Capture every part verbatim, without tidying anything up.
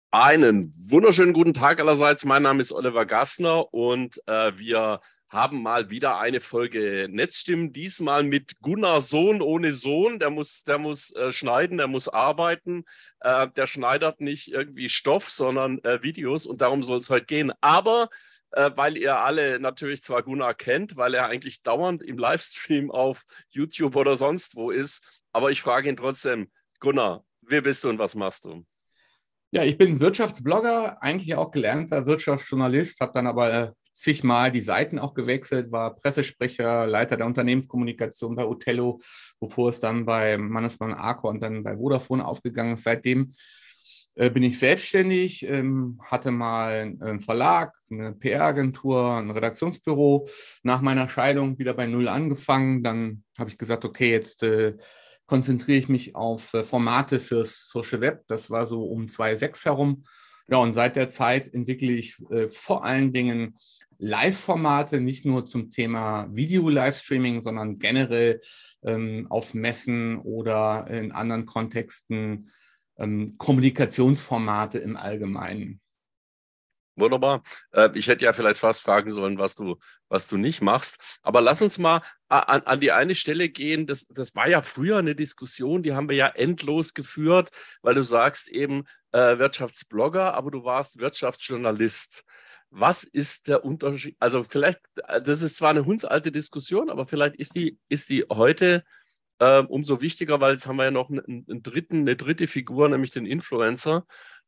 Einen wunderschönen guten Tag allerseits. Mein Name ist Oliver Gassner und äh, wir haben mal wieder eine Folge Netzstimmen, diesmal mit Gunnar Sohn ohne Sohn. Der muss, der muss äh, schneiden, der muss arbeiten. Äh, der schneidert nicht irgendwie Stoff, sondern äh, Videos und darum soll es heute gehen. Aber äh, weil ihr alle natürlich zwar Gunnar kennt, weil er eigentlich dauernd im Livestream auf YouTube oder sonst wo ist, aber ich frage ihn trotzdem, Gunnar, wer bist du und was machst du? Ja, ich bin Wirtschaftsblogger, eigentlich auch gelernter Wirtschaftsjournalist, habe dann aber äh, zigmal die Seiten auch gewechselt, war Pressesprecher, Leiter der Unternehmenskommunikation bei Othello, bevor es dann bei Mannesmann Arco und dann bei Vodafone aufgegangen ist. Seitdem äh, bin ich selbstständig, ähm, hatte mal einen Verlag, eine P R-Agentur, ein Redaktionsbüro. Nach meiner Scheidung wieder bei Null angefangen. Dann habe ich gesagt, okay, jetzt äh, konzentriere ich mich auf äh, Formate fürs Social Web. Das war so um zweitausendsechs herum. Ja, und seit der Zeit entwickle ich äh, vor allen Dingen Live-Formate, nicht nur zum Thema Video-Livestreaming, sondern generell ähm, auf Messen oder in anderen Kontexten ähm, Kommunikationsformate im Allgemeinen. Wunderbar. Äh, ich hätte ja vielleicht fast fragen sollen, was du, was du nicht machst. Aber lass uns mal an, an die eine Stelle gehen. Das, das war ja früher eine Diskussion, die haben wir ja endlos geführt, weil du sagst eben äh, Wirtschaftsblogger, aber du warst Wirtschaftsjournalist. Was ist der Unterschied? Also vielleicht, äh, das ist zwar eine hundsalte Diskussion, aber vielleicht ist die, ist die heute äh, umso wichtiger, weil jetzt haben wir ja noch einen, einen dritten, eine dritte Figur, nämlich den Influencer.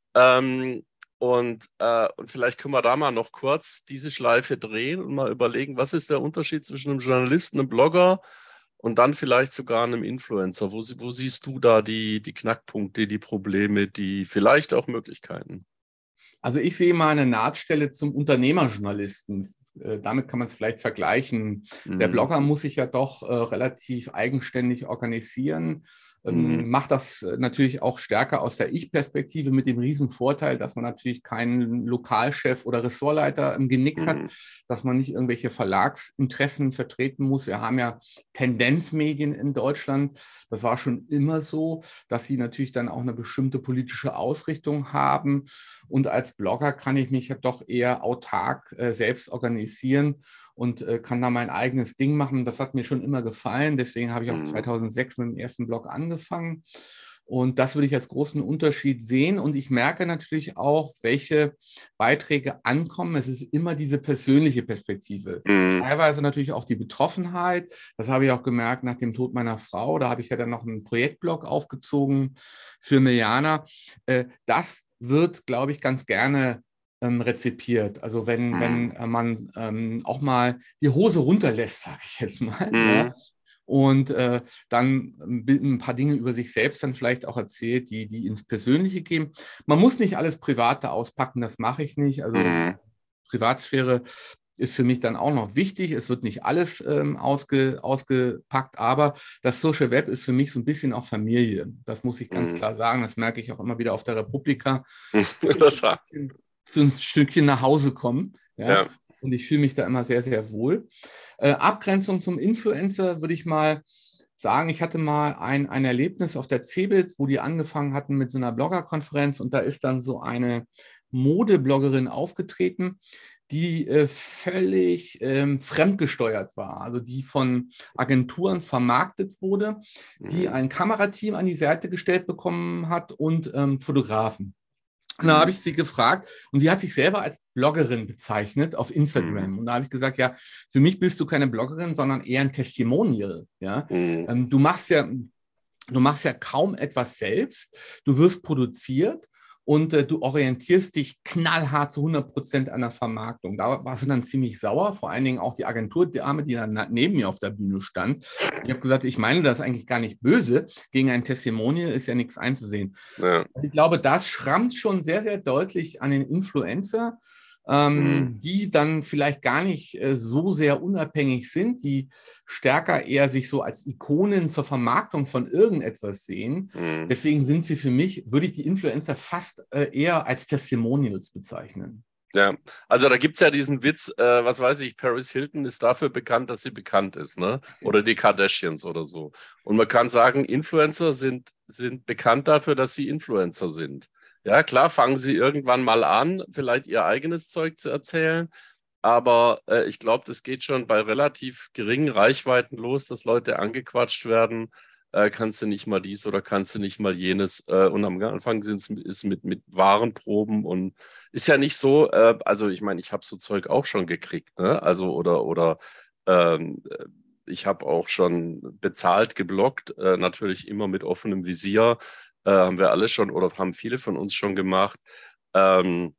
Ähm, und, äh, und vielleicht können wir da mal noch kurz diese Schleife drehen und mal überlegen, was ist der Unterschied zwischen einem Journalisten, einem Blogger und dann vielleicht sogar einem Influencer? Wo, sie- wo siehst du da die, die Knackpunkte, die Probleme, die vielleicht auch Möglichkeiten? Also ich sehe mal eine Nahtstelle zum Unternehmerjournalisten. Äh, Damit kann man es vielleicht vergleichen. Der Mhm. Blogger muss sich ja doch äh, relativ eigenständig organisieren, Mhm. ähm, macht das äh, natürlich auch stärker aus der Ich-Perspektive mit dem riesen Vorteil, dass man natürlich keinen Lokalchef oder Ressortleiter im Genick hat, Mhm. dass man nicht irgendwelche Verlagsinteressen vertreten muss. Wir haben ja Tendenzmedien in Deutschland. Das war schon immer so, dass sie natürlich dann auch eine bestimmte politische Ausrichtung haben. Und als Blogger kann ich mich ja doch eher autark äh, selbst organisieren und äh, kann da mein eigenes Ding machen. Das hat mir schon immer gefallen. Deswegen habe ich auch Mhm. zweitausendsechs mit dem ersten Blog angefangen. Und das würde ich als großen Unterschied sehen. Und ich merke natürlich auch, welche Beiträge ankommen. Es ist immer diese persönliche Perspektive. Mhm. Teilweise natürlich auch die Betroffenheit. Das habe ich auch gemerkt nach dem Tod meiner Frau. Da habe ich ja dann noch einen Projektblog aufgezogen für Millianer. Äh, Das wird, glaube ich, ganz gerne ähm, rezipiert. Also wenn, wenn Mhm. äh, man ähm, auch mal die Hose runterlässt, sage ich jetzt mal, ja, Mhm. und äh, dann ein paar Dinge über sich selbst dann vielleicht auch erzählt, die, die ins Persönliche gehen. Man muss nicht alles Private auspacken, das mache ich nicht. Also Mhm. Privatsphäre ist für mich dann auch noch wichtig. Es wird nicht alles ähm, ausge, ausgepackt, aber das Social Web ist für mich so ein bisschen auch Familie. Das muss ich ganz Mhm. klar sagen. Das merke ich auch immer wieder auf der Republika. Das war, So ein Stückchen nach Hause kommen. Ja? ja. Und ich fühle mich da immer sehr, sehr wohl. Äh, Abgrenzung zum Influencer würde ich mal sagen, ich hatte mal ein, ein Erlebnis auf der CeBIT, wo die angefangen hatten mit so einer Bloggerkonferenz und da ist dann so eine Modebloggerin aufgetreten, die äh, völlig ähm, fremdgesteuert war, also die von Agenturen vermarktet wurde, die Mhm. ein Kamerateam an die Seite gestellt bekommen hat und ähm, Fotografen. Und da habe Mhm. ich sie gefragt und sie hat sich selber als Bloggerin bezeichnet auf Mhm. Instagram. Und da habe ich gesagt, ja, für mich bist du keine Bloggerin, sondern eher ein Testimonial. Ja? Mhm. Ähm, du machst ja, du machst ja kaum etwas selbst. Du wirst produziert und äh, du orientierst dich knallhart zu hundert Prozent an der Vermarktung. Da war sie dann ziemlich sauer, vor allen Dingen auch die Agenturdame, die dann neben mir auf der Bühne stand. Ich habe gesagt, ich meine das eigentlich gar nicht böse. Gegen ein Testimonial ist ja nichts einzusehen. Ja. Ich glaube, das schrammt schon sehr, sehr deutlich an den Influencer, Mhm. ähm, die dann vielleicht gar nicht äh, so sehr unabhängig sind, die stärker eher sich so als Ikonen zur Vermarktung von irgendetwas sehen. Mhm. Deswegen sind sie für mich, würde ich die Influencer fast äh, eher als Testimonials bezeichnen. Ja, also da gibt es ja diesen Witz, äh, was weiß ich, Paris Hilton ist dafür bekannt, dass sie bekannt ist, ne? Oder die Kardashians oder so. Und man kann sagen, Influencer sind, sind bekannt dafür, dass sie Influencer sind. Ja, klar, fangen sie irgendwann mal an, vielleicht ihr eigenes Zeug zu erzählen. Aber äh, ich glaube, das geht schon bei relativ geringen Reichweiten los, dass Leute angequatscht werden. Äh, kannst du nicht mal dies oder kannst du nicht mal jenes? Äh, und am Anfang sind's, ist mit, mit Warenproben und ist ja nicht so, äh, also ich meine, ich habe so Zeug auch schon gekriegt, ne? Also oder, oder ähm, ich habe auch schon bezahlt gebloggt, äh, natürlich immer mit offenem Visier. Äh, haben wir alle schon oder haben viele von uns schon gemacht. Ähm,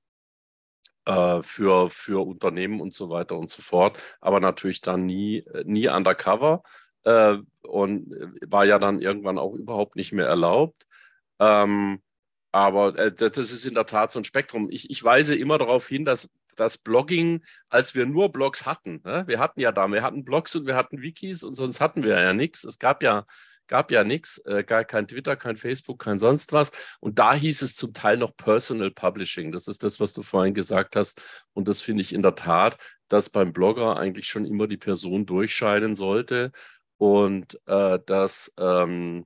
äh, für, für Unternehmen und so weiter und so fort, aber natürlich dann nie, nie undercover äh, und war ja dann irgendwann auch überhaupt nicht mehr erlaubt. Ähm, aber äh, das ist in der Tat so ein Spektrum. Ich, ich weise immer darauf hin, dass das Blogging, als wir nur Blogs hatten, ne? Wir hatten ja da, wir hatten Blogs und wir hatten Wikis und sonst hatten wir ja nichts. Es gab ja, gab ja nichts, äh, gar kein Twitter, kein Facebook, kein sonst was. Und da hieß es zum Teil noch Personal Publishing. Das ist das, was du vorhin gesagt hast. Und das finde ich in der Tat, dass beim Blogger eigentlich schon immer die Person durchscheinen sollte und äh, dass ähm,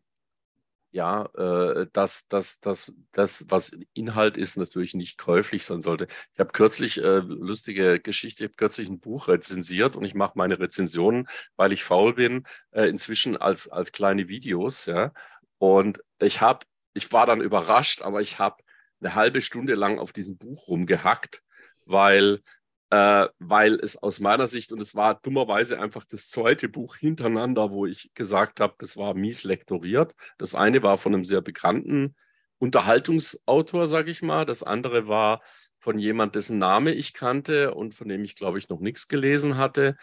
ja, äh, dass das, das, das, was Inhalt ist, natürlich nicht käuflich sein sollte. Ich habe kürzlich, äh, lustige Geschichte, ich habe kürzlich ein Buch rezensiert und ich mache meine Rezensionen, weil ich faul bin, äh, inzwischen als, als kleine Videos, ja. Und ich habe, ich war dann überrascht, aber ich habe eine halbe Stunde lang auf diesem Buch rumgehackt, weil äh, weil es aus meiner Sicht, und es war dummerweise einfach das zweite Buch hintereinander, wo ich gesagt habe, das war mies lektoriert. Das eine war von einem sehr bekannten Unterhaltungsautor, sage ich mal. Das andere war von jemand, dessen Name ich kannte und von dem ich, glaube ich, noch nichts gelesen hatte.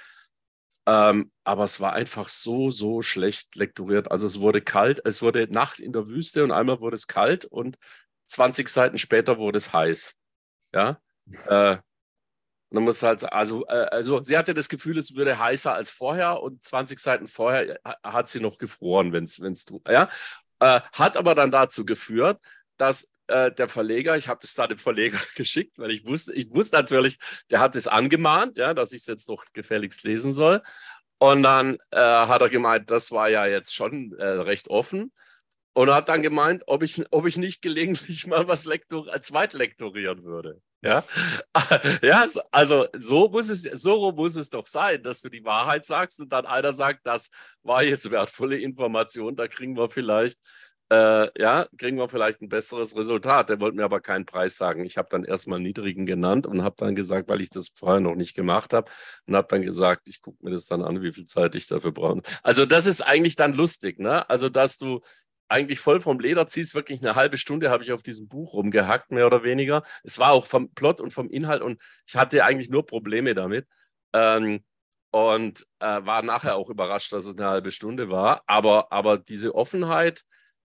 Ähm, aber es war einfach so, so schlecht lektoriert. Also es wurde kalt, es wurde Nacht in der Wüste und einmal wurde es kalt und zwanzig Seiten später wurde es heiß. Ja. Äh, und dann muss halt, also, äh, also sie hatte das Gefühl, es würde heißer als vorher und zwanzig Seiten vorher hat sie noch gefroren, wenn es, wenn es, ja. Äh, hat aber dann dazu geführt, dass äh, der Verleger, ich habe das da dem Verleger geschickt, weil ich wusste, ich wusste natürlich, der hat es angemahnt, ja, dass ich es jetzt doch gefälligst lesen soll. Und dann äh, hat er gemeint, das war ja jetzt schon äh, recht offen. Und hat dann gemeint, ob ich, ob ich nicht gelegentlich mal was lektor, äh, zweitlektorieren würde. Ja? Ja, also so muss es, so muss es doch sein, dass du die Wahrheit sagst und dann einer sagt, das war jetzt wertvolle Information, da kriegen wir vielleicht, äh, ja, kriegen wir vielleicht ein besseres Resultat. Der wollte mir aber keinen Preis sagen. Ich habe dann erstmal einen niedrigen genannt und habe dann gesagt, weil ich das vorher noch nicht gemacht habe, und habe dann gesagt, ich gucke mir das dann an, wie viel Zeit ich dafür brauche. Also das ist eigentlich dann lustig, ne? Also dass du eigentlich voll vom Leder ziehst, wirklich eine halbe Stunde habe ich auf diesem Buch rumgehackt, mehr oder weniger. Es war auch vom Plot und vom Inhalt und ich hatte eigentlich nur Probleme damit. Ähm, und äh, war nachher auch überrascht, dass es eine halbe Stunde war. Aber, aber diese Offenheit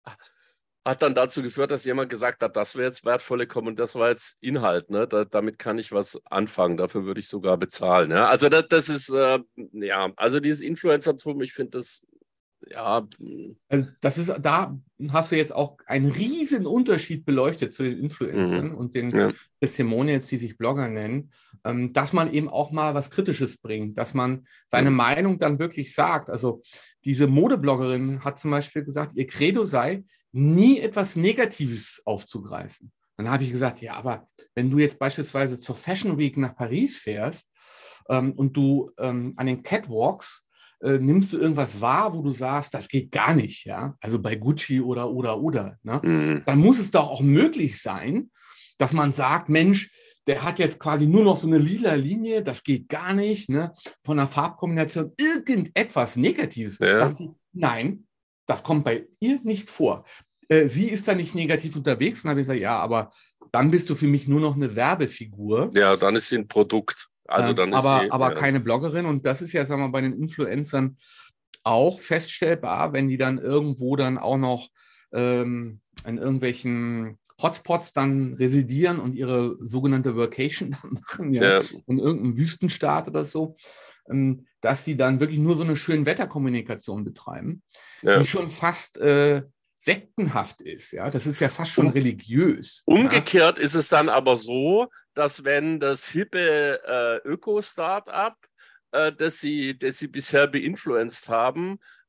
hat dann dazu geführt, dass jemand gesagt hat, das wäre jetzt wertvolle Kommen und das war jetzt Inhalt. Ne? Da, damit kann ich was anfangen. Dafür würde ich sogar bezahlen. Ja? Also das, das ist, äh, ja, also dieses Influencertum, ich finde das, ja. Also das ist, da hast du jetzt auch einen riesen Unterschied beleuchtet zu den Influencern Mhm. und den Ja. Testimonials, die sich Blogger nennen, ähm, dass man eben auch mal was Kritisches bringt, dass man seine Mhm. Meinung dann wirklich sagt. Also diese Modebloggerin hat zum Beispiel gesagt, ihr Credo sei, nie etwas Negatives aufzugreifen. Dann habe ich gesagt, ja, aber wenn du jetzt beispielsweise zur Fashion Week nach Paris fährst ähm, und du ähm, an den Catwalks Äh, nimmst du irgendwas wahr, wo du sagst, das geht gar nicht, ja, also bei Gucci oder, oder, oder, ne? Mhm. Dann muss es doch auch möglich sein, dass man sagt, Mensch, der hat jetzt quasi nur noch so eine lila Linie, das geht gar nicht, ne? Von der Farbkombination irgendetwas Negatives. Ja. Sagt sie, nein, das kommt bei ihr nicht vor. Äh, sie ist da nicht negativ unterwegs. Und dann habe ich gesagt, ja, aber dann bist du für mich nur noch eine Werbefigur. Ja, dann ist sie ein Produkt. Also Äh, dann ist aber, sie, aber ja. keine Bloggerin. Und das ist ja, sagen wir, bei den Influencern auch feststellbar, wenn die dann irgendwo dann auch noch ähm, in irgendwelchen Hotspots dann residieren und ihre sogenannte Workation machen, ja, Ja, in irgendeinem Wüstenstaat oder so, ähm, dass sie dann wirklich nur so eine schöne Wetterkommunikation betreiben, ja. die schon fast äh, sektenhaft ist. Ja, das ist ja fast schon Um, religiös. Ja, umgekehrt ist es dann aber so, dass wenn das hippe äh, Öko-Startup, äh, das sie, das sie bisher beinfluenced haben,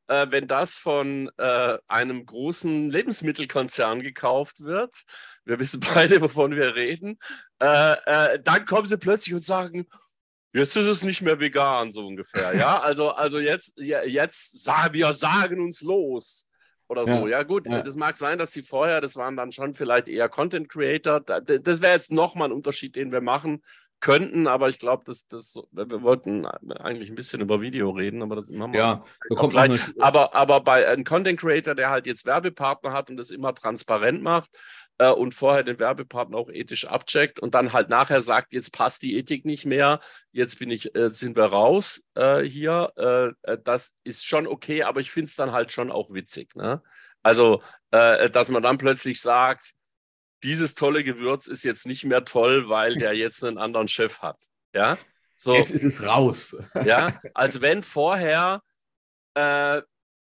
äh, wenn das von äh, einem großen Lebensmittelkonzern gekauft wird, wir wissen beide, wovon wir reden, äh, äh, dann kommen sie plötzlich und sagen, jetzt ist es nicht mehr vegan, so ungefähr. Ja, also, also jetzt, ja, jetzt sagen wir sagen uns los. Oder so. Ja, Ja, gut, ja. das mag sein, dass sie vorher, das waren dann schon vielleicht eher Content Creator. Das wäre jetzt nochmal ein Unterschied, den wir machen könnten, aber ich glaube, das, das, wir wollten eigentlich ein bisschen über Video reden, aber das machen wir Ja, da auch kommt noch gleich. eine. Aber, aber bei einem Content Creator, der halt jetzt Werbepartner hat und das immer transparent macht äh, und vorher den Werbepartner auch ethisch abcheckt und dann halt nachher sagt, jetzt passt die Ethik nicht mehr, jetzt bin ich, äh, sind wir raus äh, hier, äh, das ist schon okay, aber ich finde es dann halt schon auch witzig. Ne? Also, äh, dass man dann plötzlich sagt, dieses tolle Gewürz ist jetzt nicht mehr toll, weil der jetzt einen anderen Chef hat. Ja, so, Jetzt ist es raus. ja, als wenn vorher, äh,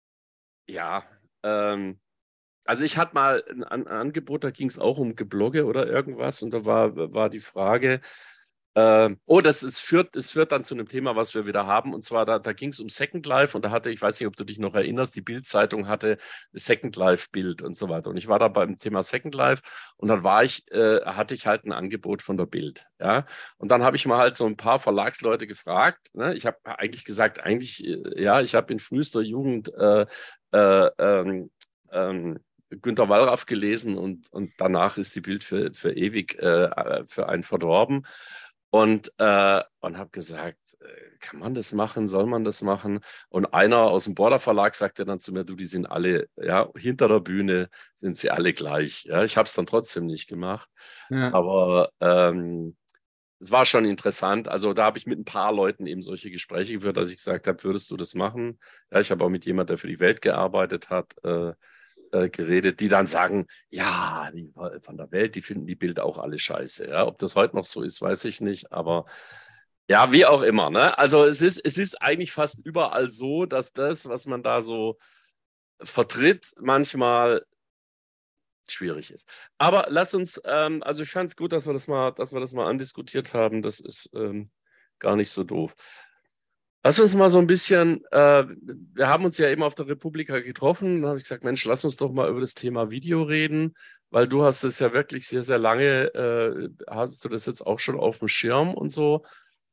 ja, ähm, also ich hatte mal ein, ein Angebot, da ging es auch um Geblogge oder irgendwas und da war, war die Frage, Ähm, oh, das ist, führt, es führt dann zu einem Thema, was wir wieder haben. Und zwar, da, da ging es um Second Life und da hatte, ich weiß nicht, ob du dich noch erinnerst, die Bild-Zeitung hatte Second Life-Bild und so weiter. Und ich war da beim Thema Second Life und dann war ich, äh, hatte ich halt ein Angebot von der Bild. Ja? Und dann habe ich mal halt so ein paar Verlagsleute gefragt. Ne? Ich habe eigentlich gesagt, eigentlich, äh, ja, ich habe in frühester Jugend äh, äh, ähm, ähm, Günter Wallraff gelesen und, und danach ist die Bild für, für ewig äh, für einen verdorben. Und, äh, und habe gesagt, äh, kann man das machen, soll man das machen? Und einer aus dem Border Verlag sagte dann zu mir, du, die sind alle, ja, hinter der Bühne sind sie alle gleich. Ja, ich habe es dann trotzdem nicht gemacht. Ja. Aber ähm, es war schon interessant. Also da habe ich mit ein paar Leuten eben solche Gespräche geführt, dass ich gesagt habe, würdest du das machen? Ja, ich habe auch mit jemandem, der für die Welt gearbeitet hat, äh, äh, geredet, die dann sagen, ja, die von der Welt, die finden die Bilder auch alle scheiße. Ja, ob das heute noch so ist, weiß ich nicht, aber ja, wie auch immer. Ne? Also es ist, es ist eigentlich fast überall so, dass das, was man da so vertritt, manchmal schwierig ist. Aber lass uns, ähm, also ich fand es gut, dass wir das mal, dass wir das mal andiskutiert haben. Das ist ähm, gar nicht so doof. Lass uns mal so ein bisschen, äh, wir haben uns ja eben auf der Republika getroffen, da habe ich gesagt, Mensch, lass uns doch mal über das Thema Video reden, weil du hast es ja wirklich sehr, sehr lange, äh, hast du das jetzt auch schon auf dem Schirm und so.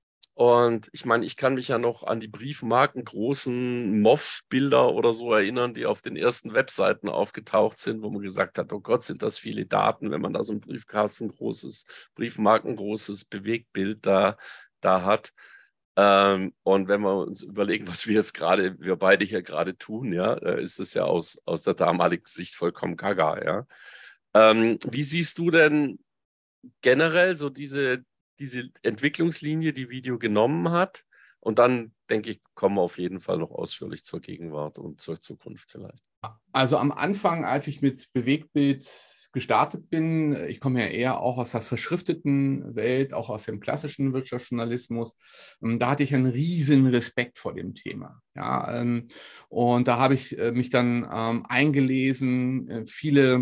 Und ich meine, ich kann mich ja noch an die Briefmarken großen M O F-Bilder oder so erinnern, die auf den ersten Webseiten aufgetaucht sind, wo man gesagt hat, oh Gott, sind das viele Daten, wenn man da so ein Briefkasten großes, Briefmarken großes Bewegtbild da, da hat. Ähm, und wenn wir uns überlegen, was wir jetzt gerade, wir beide hier gerade tun, ja, äh, ist es ja aus, aus der damaligen Sicht vollkommen gaga, ja. Ähm, wie siehst du denn generell so diese, diese Entwicklungslinie, die Video genommen hat? Und dann, denke ich, kommen wir auf jeden Fall noch ausführlich zur Gegenwart und zur Zukunft vielleicht. Also am Anfang, als ich mit Bewegtbild gestartet bin, ich komme ja eher auch aus der verschrifteten Welt, auch aus dem klassischen Wirtschaftsjournalismus, da hatte ich einen riesen Respekt vor dem Thema. Ja, und da habe ich mich dann eingelesen, viele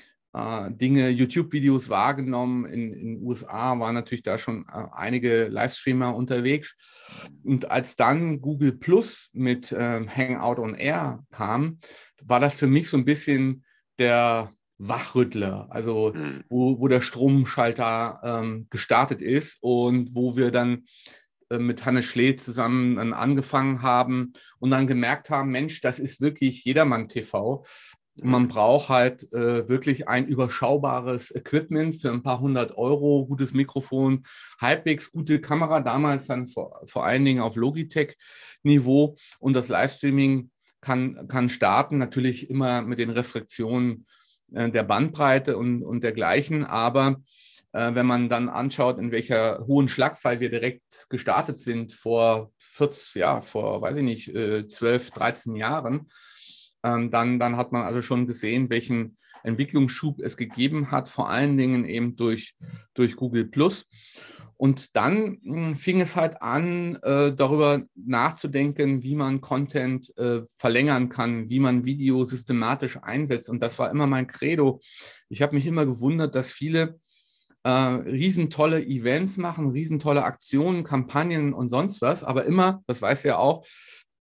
Dinge, YouTube-Videos wahrgenommen. In den U S A waren natürlich da schon einige Livestreamer unterwegs. Und als dann Google Plus mit ähm, Hangout on Air kam, war das für mich so ein bisschen der Wachrüttler, also Hm. wo, wo der Stromschalter ähm, gestartet ist und wo wir dann äh, mit Hannes Schlee zusammen dann angefangen haben und dann gemerkt haben, Mensch, das ist wirklich Jedermann-T V. Man braucht halt äh, wirklich ein überschaubares Equipment für ein paar hundert Euro, gutes Mikrofon, halbwegs gute Kamera, damals dann vor, vor allen Dingen auf Logitech-Niveau. Und das Livestreaming kann, kann starten, natürlich immer mit den Restriktionen äh, der Bandbreite und, und dergleichen. Aber äh, wenn man dann anschaut, in welcher hohen Schlagzahl wir direkt gestartet sind vor vierzig, ja, vor, weiß ich nicht, äh, zwölf, dreizehn Jahren, Dann, dann hat man also schon gesehen, welchen Entwicklungsschub es gegeben hat, vor allen Dingen eben durch, durch Google Plus. Und dann mh, fing es halt an, äh, darüber nachzudenken, wie man Content äh, verlängern kann, wie man Video systematisch einsetzt. Und das war immer mein Credo. Ich habe mich immer gewundert, dass viele äh, riesentolle Events machen, riesentolle Aktionen, Kampagnen und sonst was, aber immer, das weiß ja auch,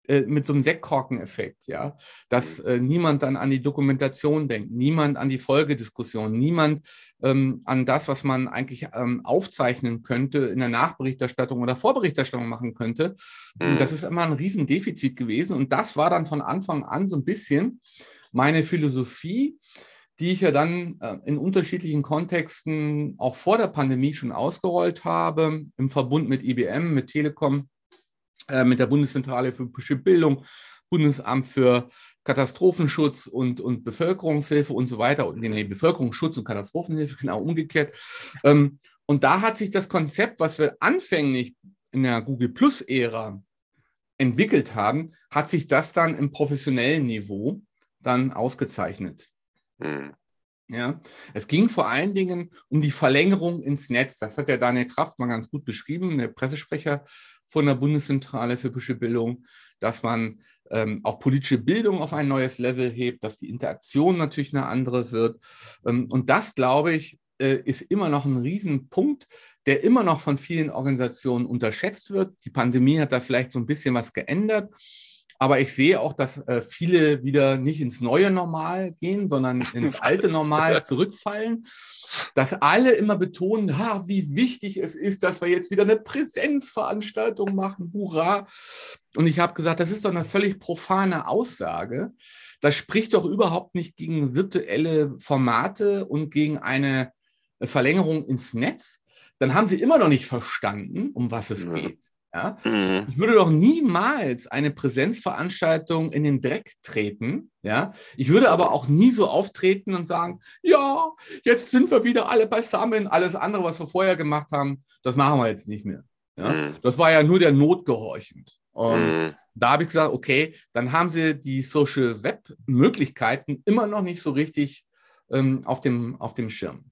äh, mit so einem Sektkorken-Effekt, ja, dass äh, niemand dann an die Dokumentation denkt, niemand an die Folgediskussion, niemand ähm, an das, was man eigentlich ähm, aufzeichnen könnte, in der Nachberichterstattung oder Vorberichterstattung machen könnte. Das Mhm. ist immer ein Riesendefizit gewesen. Und das war dann von Anfang an so ein bisschen meine Philosophie, die ich ja dann äh, in unterschiedlichen Kontexten auch vor der Pandemie schon ausgerollt habe, im Verbund mit I B M, mit Telekom, äh, mit der Bundeszentrale für politische Bildung, Bundesamt für Katastrophenschutz und, und Bevölkerungshilfe und so weiter. Und nee, Bevölkerungsschutz und Katastrophenhilfe, genau umgekehrt. Ähm, und da hat sich das Konzept, was wir anfänglich in der Google Plus-Ära entwickelt haben, hat sich das dann im professionellen Niveau dann ausgezeichnet. Mhm. Ja, es ging vor allen Dingen um die Verlängerung ins Netz. Das hat der Daniel Kraft mal ganz gut beschrieben, der Pressesprecher von der Bundeszentrale für politische Bildung, dass man ähm, auch politische Bildung auf ein neues Level hebt, dass die Interaktion natürlich eine andere wird. Ähm, und das, glaube ich, äh, ist immer noch ein Riesenpunkt, der immer noch von vielen Organisationen unterschätzt wird. Die Pandemie hat da vielleicht so ein bisschen was geändert. Aber ich sehe auch, dass äh, viele wieder nicht ins neue Normal gehen, sondern ins alte Normal zurückfallen. Dass alle immer betonen, ha, wie wichtig es ist, dass wir jetzt wieder eine Präsenzveranstaltung machen. Hurra! Und ich habe gesagt, das ist doch eine völlig profane Aussage. Das spricht doch überhaupt nicht gegen virtuelle Formate und gegen eine Verlängerung ins Netz. Dann haben sie immer noch nicht verstanden, um was es geht. Ja? Mhm. Ich würde doch niemals eine Präsenzveranstaltung in den Dreck treten. Ja? Ich würde aber auch nie so auftreten und sagen, ja, jetzt sind wir wieder alle beisammen. Alles andere, was wir vorher gemacht haben, das machen wir jetzt nicht mehr. Ja? Mhm. Das war ja nur der Not gehorchend. Und Mhm. da habe ich gesagt, okay, dann haben sie die Social Web Möglichkeiten immer noch nicht so richtig ähm, auf dem, auf dem Schirm.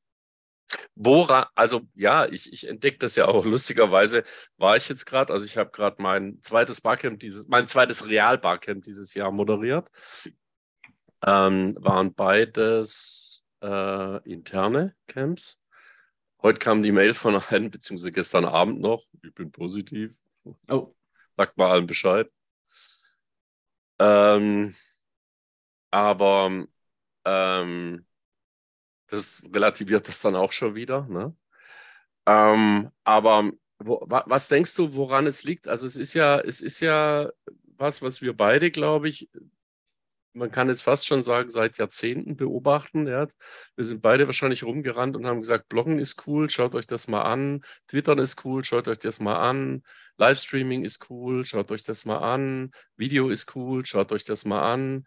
Woran, also ja, ich, ich entdecke das ja auch lustigerweise, war ich jetzt gerade, also ich habe gerade mein zweites Barcamp dieses, mein zweites Real-Barcamp dieses Jahr moderiert. Ähm, waren beides äh, interne Camps. Heute kam die Mail von einem, beziehungsweise gestern Abend noch, ich bin positiv, Oh. sagt mal allen Bescheid. Ähm, aber ähm, das relativiert das dann auch schon wieder, ne? Ähm, aber wo, wa, was denkst du, woran es liegt? Also es ist ja, es ist ja was, was wir beide, glaube ich, man kann jetzt fast schon sagen, seit Jahrzehnten beobachten. Ja. Wir sind beide wahrscheinlich rumgerannt und haben gesagt, Bloggen ist cool, schaut euch das mal an. Twittern ist cool, schaut euch das mal an. Livestreaming ist cool, schaut euch das mal an. Video ist cool, schaut euch das mal an.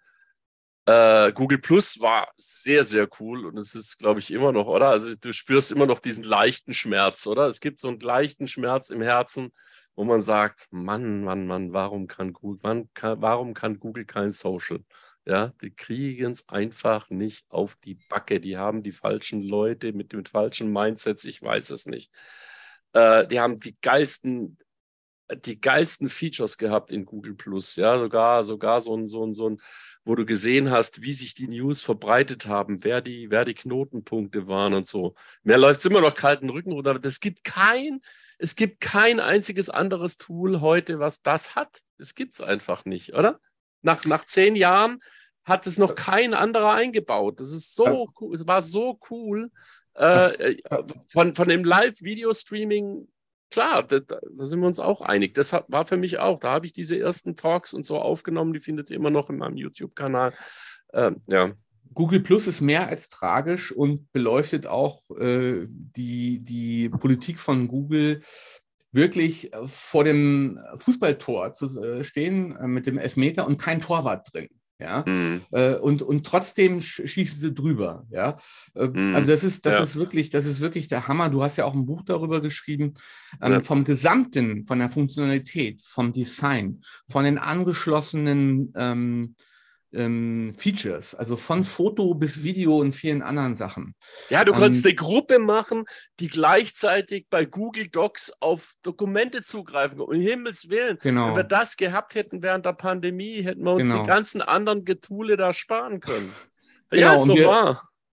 Äh, Google Plus war sehr, sehr cool und es ist, glaube ich, immer noch, oder? Also du spürst immer noch diesen leichten Schmerz, oder? Es gibt so einen leichten Schmerz im Herzen, wo man sagt, Mann, Mann, Mann, warum kann Google, wann kann, warum kann Google kein Social? Ja, die kriegen es einfach nicht auf die Backe. Die haben die falschen Leute mit den falschen Mindsets, ich weiß es nicht. Äh, die haben die geilsten, die geilsten Features gehabt in Google Plus, ja, sogar, sogar so ein, so ein, so ein, wo du gesehen hast, wie sich die News verbreitet haben, wer die, wer die Knotenpunkte waren und so. Mir läuft es immer noch kalten Rücken runter, aber es gibt kein, es gibt kein einziges anderes Tool heute, was das hat. Es gibt es einfach nicht, oder? Nach, nach zehn Jahren hat es noch kein anderer eingebaut. Das ist so cool, es war so cool. Äh, von, von dem Live-Video-Streaming, klar, da, da sind wir uns auch einig. Das hat, war für mich auch. Da habe ich diese ersten Talks und so aufgenommen, die findet ihr immer noch in meinem YouTube-Kanal. Ähm, ja. Google Plus ist mehr als tragisch und beleuchtet auch äh, die, die Politik von Google, wirklich vor dem Fußballtor zu äh, stehen äh, mit dem Elfmeter und kein Torwart drin. Ja, Mhm. äh, und, und trotzdem sch schießen sie drüber. Ja, äh, also Mhm. das ist, das Ja. ist wirklich, das ist wirklich der Hammer. Du hast ja auch ein Buch darüber geschrieben, ähm, Ja. vom Gesamten, von der Funktionalität, vom Design, von den angeschlossenen ähm, ähm, Features, also von Foto bis Video und vielen anderen Sachen. Ja, du Ähm, konntest eine Gruppe machen, die gleichzeitig bei Google Docs auf Dokumente zugreifen. Um Himmels Willen, genau, wenn wir das gehabt hätten während der Pandemie, hätten wir uns die genau. ganzen anderen Getule da sparen können. Ja, Genau, ist und so wir, wahr.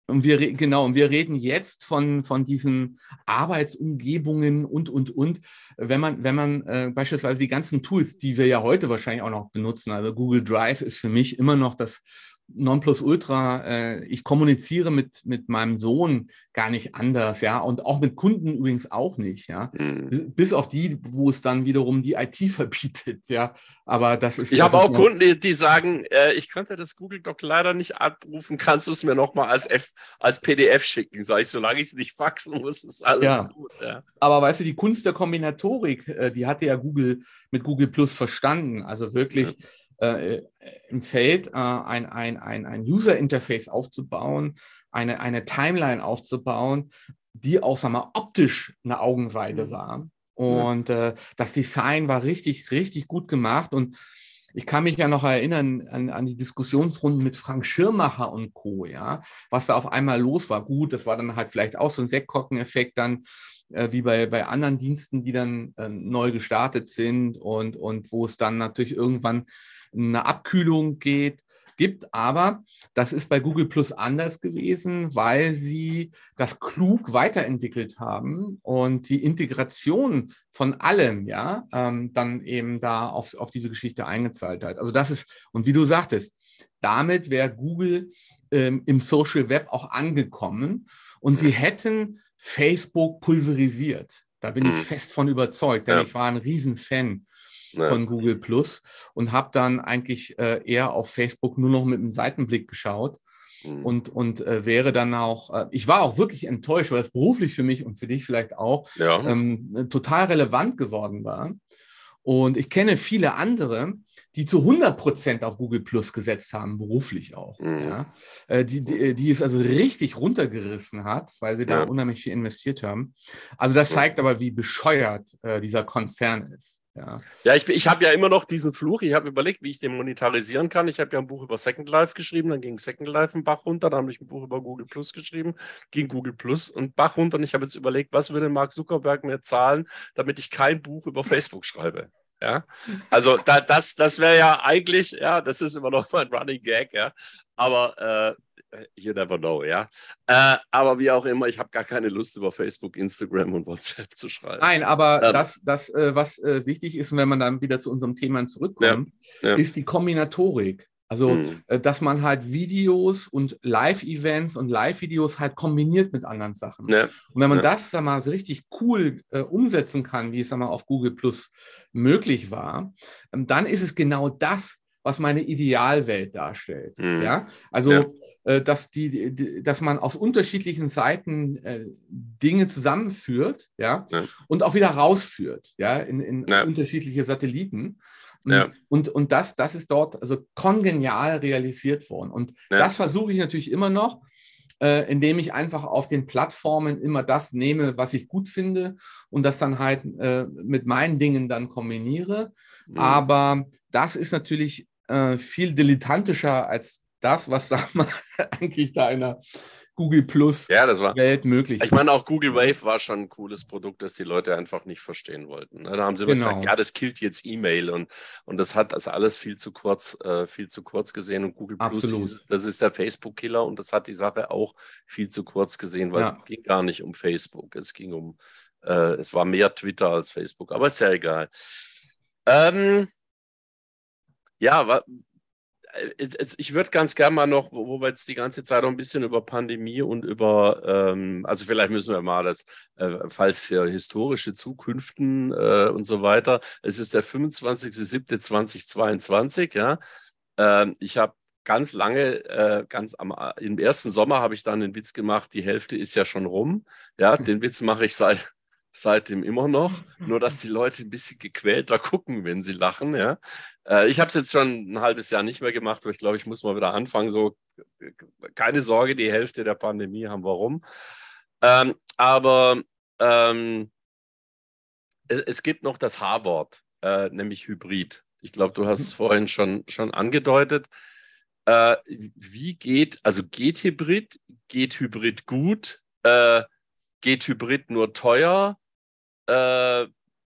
Und wir, genau, und wir reden jetzt von, von diesen Arbeitsumgebungen und, und, und. Wenn man, wenn man äh, beispielsweise die ganzen Tools, die wir ja heute wahrscheinlich auch noch benutzen, also Google Drive ist für mich immer noch das Nonplusultra. Äh, ich kommuniziere mit, mit meinem Sohn gar nicht anders, ja, und auch mit Kunden übrigens auch nicht, ja. Mhm. Bis auf die, wo es dann wiederum die I T verbietet, ja. Aber das ist, Ich das habe ist auch noch, Kunden, die, die sagen, äh, ich könnte das Google Doc leider nicht abrufen, kannst du es mir nochmal als, F, als P D F schicken? Sag ich, solange ich es nicht faxen muss, ist alles ja. gut. Ja. Aber weißt du, die Kunst der Kombinatorik, äh, die hatte ja Google mit Google Plus verstanden. Also Ja. wirklich äh, im Feld äh, ein, ein, ein, ein User-Interface aufzubauen, eine, eine Timeline aufzubauen, die auch, sag mal, optisch eine Augenweide war. Ja. Und äh, das Design war richtig, richtig gut gemacht. Und ich kann mich ja noch erinnern an, an die Diskussionsrunden mit Frank Schirmacher und Co., ja, was da auf einmal los war. Gut, das war dann halt vielleicht auch so ein Sektkorken-Effekt dann, äh, wie bei, bei anderen Diensten, die dann äh, neu gestartet sind und, und wo es dann natürlich irgendwann eine Abkühlung geht, gibt. Aber das ist bei Google Plus anders gewesen, weil sie das klug weiterentwickelt haben und die Integration von allem, ja, ähm, dann eben da auf, auf diese Geschichte eingezahlt hat. Also das ist, und wie du sagtest, damit wäre Google ähm, im Social Web auch angekommen und sie hätten Facebook pulverisiert. Da bin ich Mhm. fest von überzeugt, denn Ja. ich war ein Riesenfan Ja. von Google Plus und habe dann eigentlich äh, eher auf Facebook nur noch mit einem Seitenblick geschaut Mhm. und, und äh, wäre dann auch, äh, ich war auch wirklich enttäuscht, weil es beruflich für mich und für dich vielleicht auch Ja. ähm, total relevant geworden war. Und ich kenne viele andere, die zu hundert Prozent auf Google Plus gesetzt haben, beruflich auch. Mhm. Ja? Äh, die, die, die es also richtig runtergerissen hat, weil sie da Ja. unheimlich viel investiert haben. Also das Ja. zeigt aber, wie bescheuert äh, dieser Konzern ist. Ja, Ja, ich, ich habe ja immer noch diesen Fluch. Ich habe überlegt, wie ich den monetarisieren kann. Ich habe ja ein Buch über Second Life geschrieben, dann ging Second Life einen Bach runter. Dann habe ich ein Buch über Google Plus geschrieben, ging Google Plus einen Bach runter. Und ich habe jetzt überlegt, was würde Mark Zuckerberg mir zahlen, damit ich kein Buch über Facebook schreibe. Ja, also da, das, das wäre ja eigentlich, ja, das ist immer noch mein Running Gag, ja. Aber äh, you never know, ja. Äh, aber wie auch immer, ich habe gar keine Lust, über Facebook, Instagram und WhatsApp zu schreiben. nein, aber Ähm, das, das äh, was äh, wichtig ist, wenn man dann wieder zu unserem Thema ja, zurückkommt, ja. ist die Kombinatorik. Also, Hm. äh, dass man halt Videos und Live-Events und Live-Videos halt kombiniert mit anderen Sachen. Ja, Und wenn man ja. das, sag mal, so richtig cool äh, umsetzen kann, wie es, sag mal, auf Google Plus möglich war, ähm, dann ist es genau das, was meine Idealwelt darstellt. Hm. Ja, Ja, also, äh, dass, die, die, dass man aus unterschiedlichen Seiten äh, Dinge zusammenführt, ja, ja, und auch wieder rausführt, ja, in, in ja, unterschiedliche Satelliten. ja, Und, und das, das ist dort also kongenial realisiert worden. Und ja. das versuche ich natürlich immer noch, äh, indem ich einfach auf den Plattformen immer das nehme, was ich gut finde und das dann halt äh, mit meinen Dingen dann kombiniere. Hm. Aber das ist natürlich äh, viel dilettantischer als das, was, sag mal, eigentlich da in der Google Plus Ja, das war. Welt möglich Ich ist. meine, auch Google Wave war schon ein cooles Produkt, das die Leute einfach nicht verstehen wollten. Da haben sie immer gesagt, Genau, ja, das killt jetzt E-Mail und, und das hat das alles viel zu kurz, äh, viel zu kurz gesehen. Und Google Plus hieß absolut. es, das ist der Facebook-Killer und das hat die Sache auch viel zu kurz gesehen, weil es Ja. ging gar nicht um Facebook. Es ging um, äh, es war mehr Twitter als Facebook, aber ist ja egal. Ähm, ja, wa- ich würde ganz gerne mal noch, wo wir jetzt die ganze Zeit auch ein bisschen über Pandemie und über, ähm, also vielleicht müssen wir mal das, äh, falls für historische Zukünften äh, und so weiter. Es ist der fünfundzwanzigster siebter zweitausendzweiundzwanzig, ja. Ähm, ich habe ganz lange, äh, ganz am, im ersten Sommer habe ich dann den Witz gemacht, die Hälfte ist ja schon rum. Ja, den Witz mache ich seit seitdem immer noch, nur dass die Leute ein bisschen gequälter gucken, wenn sie lachen. Ja. Äh, ich habe es jetzt schon ein halbes Jahr nicht mehr gemacht, weil ich glaube, ich muss mal wieder anfangen. So, keine Sorge, die Hälfte der Pandemie haben wir rum. Ähm, aber ähm, es, es gibt noch das H-Wort, äh, nämlich Hybrid. Ich glaube, du hast es vorhin schon, schon angedeutet. Äh, wie geht, also geht Hybrid? Geht Hybrid gut? Äh, geht Hybrid nur teuer? Äh,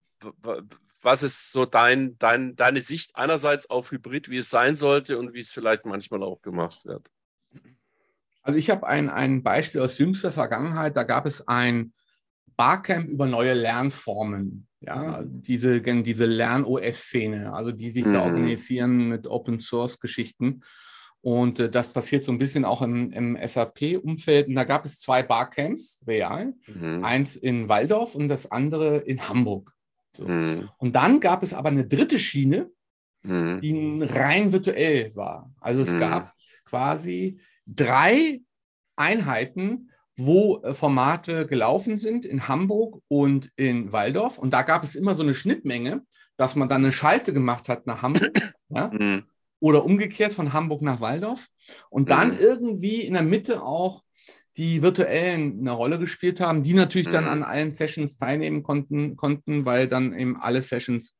was ist so dein, dein, deine Sicht einerseits auf Hybrid, wie es sein sollte und wie es vielleicht manchmal auch gemacht wird? Also ich habe ein, ein Beispiel aus jüngster Vergangenheit, da gab es ein Barcamp über neue Lernformen, ja, diese, diese Lern-O S-Szene, also die sich da Mhm. organisieren mit Open-Source-Geschichten. Und äh, das passiert so ein bisschen auch im, im S A P-Umfeld. Und da gab es zwei Barcamps, real, Mhm. eins in Waldorf und das andere in Hamburg. So. Mhm. Und dann gab es aber eine dritte Schiene, Mhm. die rein virtuell war. Also es Mhm. gab quasi drei Einheiten, wo äh, Formate gelaufen sind in Hamburg und in Waldorf. Und da gab es immer so eine Schnittmenge, dass man dann eine Schalte gemacht hat nach Hamburg, ja, Mhm. oder umgekehrt von Hamburg nach Waldorf. Und dann Mhm. irgendwie in der Mitte auch die virtuellen eine Rolle gespielt haben, die natürlich dann an Mhm. allen Sessions teilnehmen konnten, konnten weil dann eben alle Sessions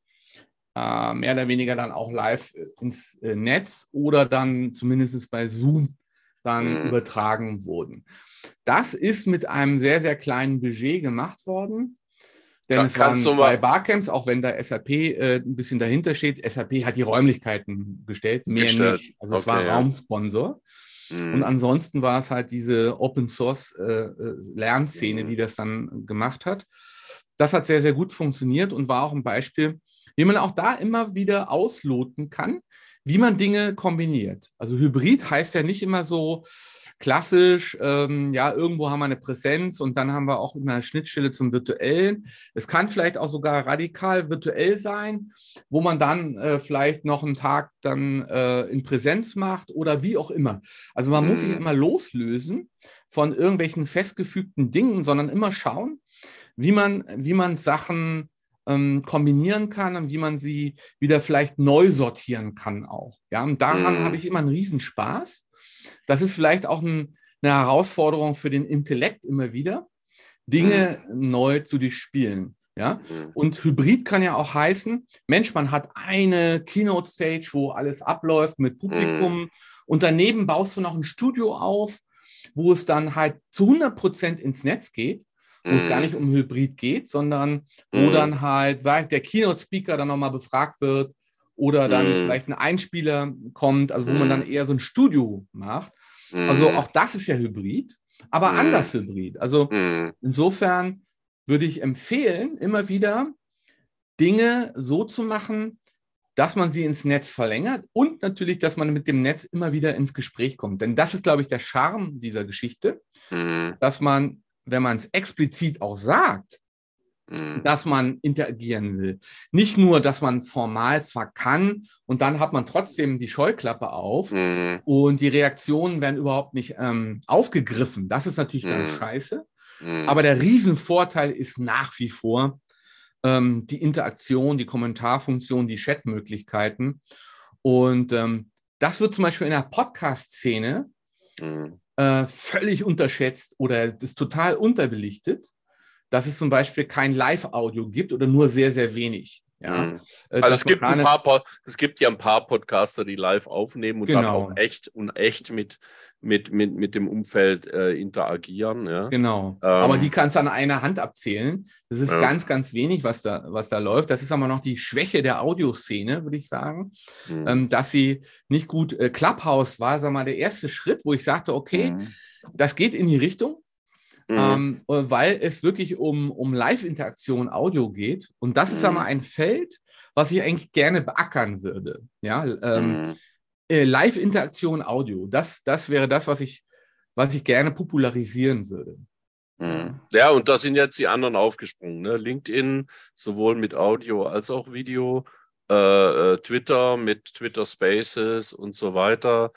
äh, mehr oder weniger dann auch live ins äh, Netz oder dann zumindest bei Zoom dann Mhm. übertragen wurden. Das ist mit einem sehr, sehr kleinen Budget gemacht worden, denn Ka- es Kannst waren du zwei mal Barcamps, auch wenn da S A P äh, ein bisschen dahinter steht. S A P hat die Räumlichkeiten gestellt, mehr gestellt? nicht. Also es war Okay, ja. Raumsponsor. Und Mhm. ansonsten war es halt diese Open Source äh, Lernszene, Mhm. die das dann gemacht hat. Das hat sehr, sehr gut funktioniert und war auch ein Beispiel, wie man auch da immer wieder ausloten kann, wie man Dinge kombiniert. Also Hybrid heißt ja nicht immer so klassisch, ähm, ja, irgendwo haben wir eine Präsenz und dann haben wir auch eine Schnittstelle zum Virtuellen. Es kann vielleicht auch sogar radikal virtuell sein, wo man dann äh, vielleicht noch einen Tag dann äh, in Präsenz macht oder wie auch immer. Also man muss sich Mhm. immer loslösen von irgendwelchen festgefügten Dingen, sondern immer schauen, wie man, wie man Sachen ähm, kombinieren kann und wie man sie wieder vielleicht neu sortieren kann auch. Ja, und daran habe Mhm. ich immer einen Riesenspaß. Das ist vielleicht auch ein, eine Herausforderung für den Intellekt immer wieder, Mhm. Dinge neu zu durchspielen. Ja? Mhm. Und Hybrid kann ja auch heißen, Mensch, man hat eine Keynote-Stage, wo alles abläuft mit Mhm. Publikum und daneben baust du noch ein Studio auf, wo es dann halt zu hundert Prozent ins Netz geht, wo es gar Mhm. nicht um Hybrid geht, sondern wo Mhm. dann halt der Keynote-Speaker dann nochmal befragt wird oder dann Mhm. vielleicht ein Einspieler kommt, also wo man dann Mhm. eher so ein Studio macht. Also Mhm. auch das ist ja Hybrid, aber Mhm. anders Hybrid. Also Mhm. insofern würde ich empfehlen, immer wieder Dinge so zu machen, dass man sie ins Netz verlängert und natürlich, dass man mit dem Netz immer wieder ins Gespräch kommt. Denn das ist, glaube ich, der Charme dieser Geschichte, Mhm. dass man, wenn man es explizit auch sagt, Mhm. dass man interagieren will. Nicht nur, dass man formal zwar kann und dann hat man trotzdem die Scheuklappe auf Mhm. und die Reaktionen werden überhaupt nicht ähm, aufgegriffen. Das ist natürlich dann Mhm. scheiße. Mhm. Aber der Riesenvorteil ist nach wie vor ähm, die Interaktion, die Kommentarfunktion, die Chatmöglichkeiten. Und ähm, das wird zum Beispiel in der Podcast-Szene Mhm. äh, völlig unterschätzt oder ist total unterbelichtet, dass es zum Beispiel kein Live-Audio gibt oder nur sehr, sehr wenig. Ja, Mhm. äh, Also dass es man gibt ein keine, paar, Po- es gibt ja ein paar Podcaster, die live aufnehmen und dann auch genau, echt und echt mit, mit, mit, mit dem Umfeld äh, interagieren. Ja. genau. Aber die Ähm, kannst du an einer Hand abzählen. Das ist ja. ganz, ganz wenig, was da, was da läuft. Das ist aber noch die Schwäche der Audioszene, würde ich sagen, Mhm. ähm, dass sie nicht gut, äh, Clubhouse war, sag mal, der erste Schritt, wo ich sagte, okay, Mhm. das geht in die Richtung, Mhm. ähm, weil es wirklich um, um Live-Interaktion Audio geht. Und das ist einmal Mhm. ein Feld, was ich eigentlich gerne beackern würde. Ja, ähm, Mhm. äh, Live-Interaktion Audio, das, das wäre das, was ich, was ich gerne popularisieren würde. Mhm. Ja, Ja, und da sind jetzt die anderen aufgesprungen. Ne? LinkedIn, sowohl mit Audio als auch Video, äh, äh, Twitter mit Twitter Spaces und so weiter.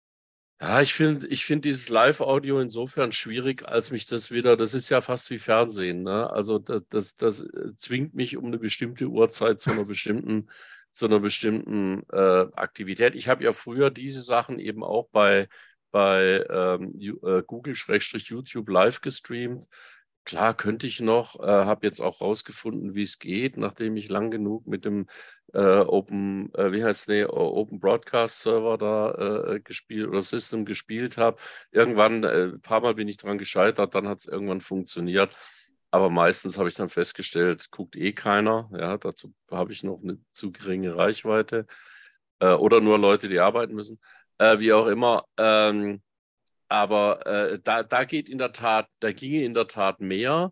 Ja, ich finde ich find dieses Live-Audio insofern schwierig, als mich das wieder, das ist ja fast wie Fernsehen, ne? Also das, das, das äh, zwingt mich um eine bestimmte Uhrzeit zu einer bestimmten, zu einer bestimmten äh, Aktivität. Ich habe ja früher diese Sachen eben auch bei, bei ähm, Ju- äh, Google-YouTube live gestreamt. Klar, könnte ich noch, äh, habe jetzt auch rausgefunden, wie es geht, nachdem ich lang genug mit dem äh, Open, äh, wie heißt nee, Open Broadcast Server da äh, gespielt oder System gespielt habe. Irgendwann, äh, ein paar Mal bin ich dran gescheitert, dann hat es irgendwann funktioniert. Aber meistens habe ich dann festgestellt, guckt eh keiner. Ja, dazu habe ich noch eine zu geringe Reichweite. Äh, oder nur Leute, die arbeiten müssen. Äh, wie auch immer. Ähm, aber äh, da, da geht in der Tat, da ginge in der Tat mehr.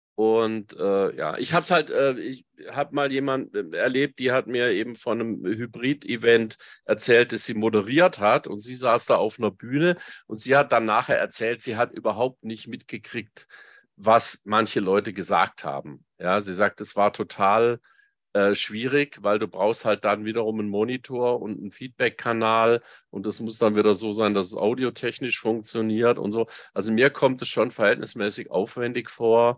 Und äh, ja, ich habe es halt, äh, ich habe mal jemanden erlebt, die hat mir eben von einem Hybrid-Event erzählt, das sie moderiert hat, und sie saß da auf einer Bühne und sie hat dann nachher erzählt, sie hat überhaupt nicht mitgekriegt, was manche Leute gesagt haben. Ja, sie sagt, es war total äh, schwierig, weil du brauchst halt dann wiederum einen Monitor und einen Feedback-Kanal, und das muss dann wieder so sein, dass es audiotechnisch funktioniert und so. Also mir kommt es schon verhältnismäßig aufwendig vor.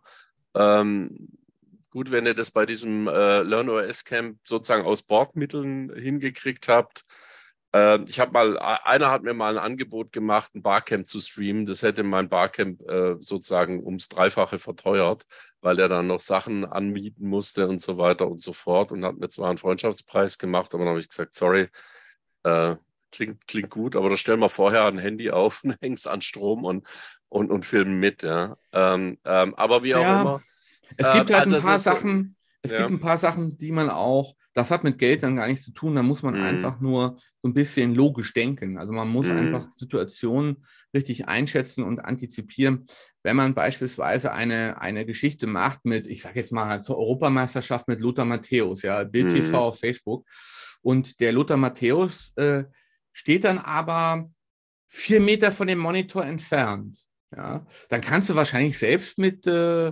Ähm, gut, wenn ihr das bei diesem äh, LearnOS Camp sozusagen aus Bordmitteln hingekriegt habt. Äh, ich habe mal, einer hat mir mal ein Angebot gemacht, ein Barcamp zu streamen. Das hätte mein Barcamp äh, sozusagen ums Dreifache verteuert, weil er dann noch Sachen anmieten musste und so weiter und so fort, und hat mir zwar einen Freundschaftspreis gemacht, aber dann habe ich gesagt, sorry, äh, klingt, klingt gut, aber da stellen wir vorher ein Handy auf und hängst an Strom und, und, und filmen mit, ja. Ähm, ähm, aber wie auch Ja, immer. es Äh, gibt halt also ein es paar ist, Sachen, es gibt ja. ein paar Sachen, die man auch, das hat mit Geld dann gar nichts zu tun, da muss man Mm, einfach nur so ein bisschen logisch denken. Also man muss mm, einfach Situationen richtig einschätzen und antizipieren. Wenn man beispielsweise eine, eine Geschichte macht mit, ich sage jetzt mal zur Europameisterschaft mit Lothar Matthäus, ja, Bild T V mm, auf Facebook, und der Lothar Matthäus äh, steht dann aber vier Meter von dem Monitor entfernt. Ja, dann kannst du wahrscheinlich selbst mit, äh,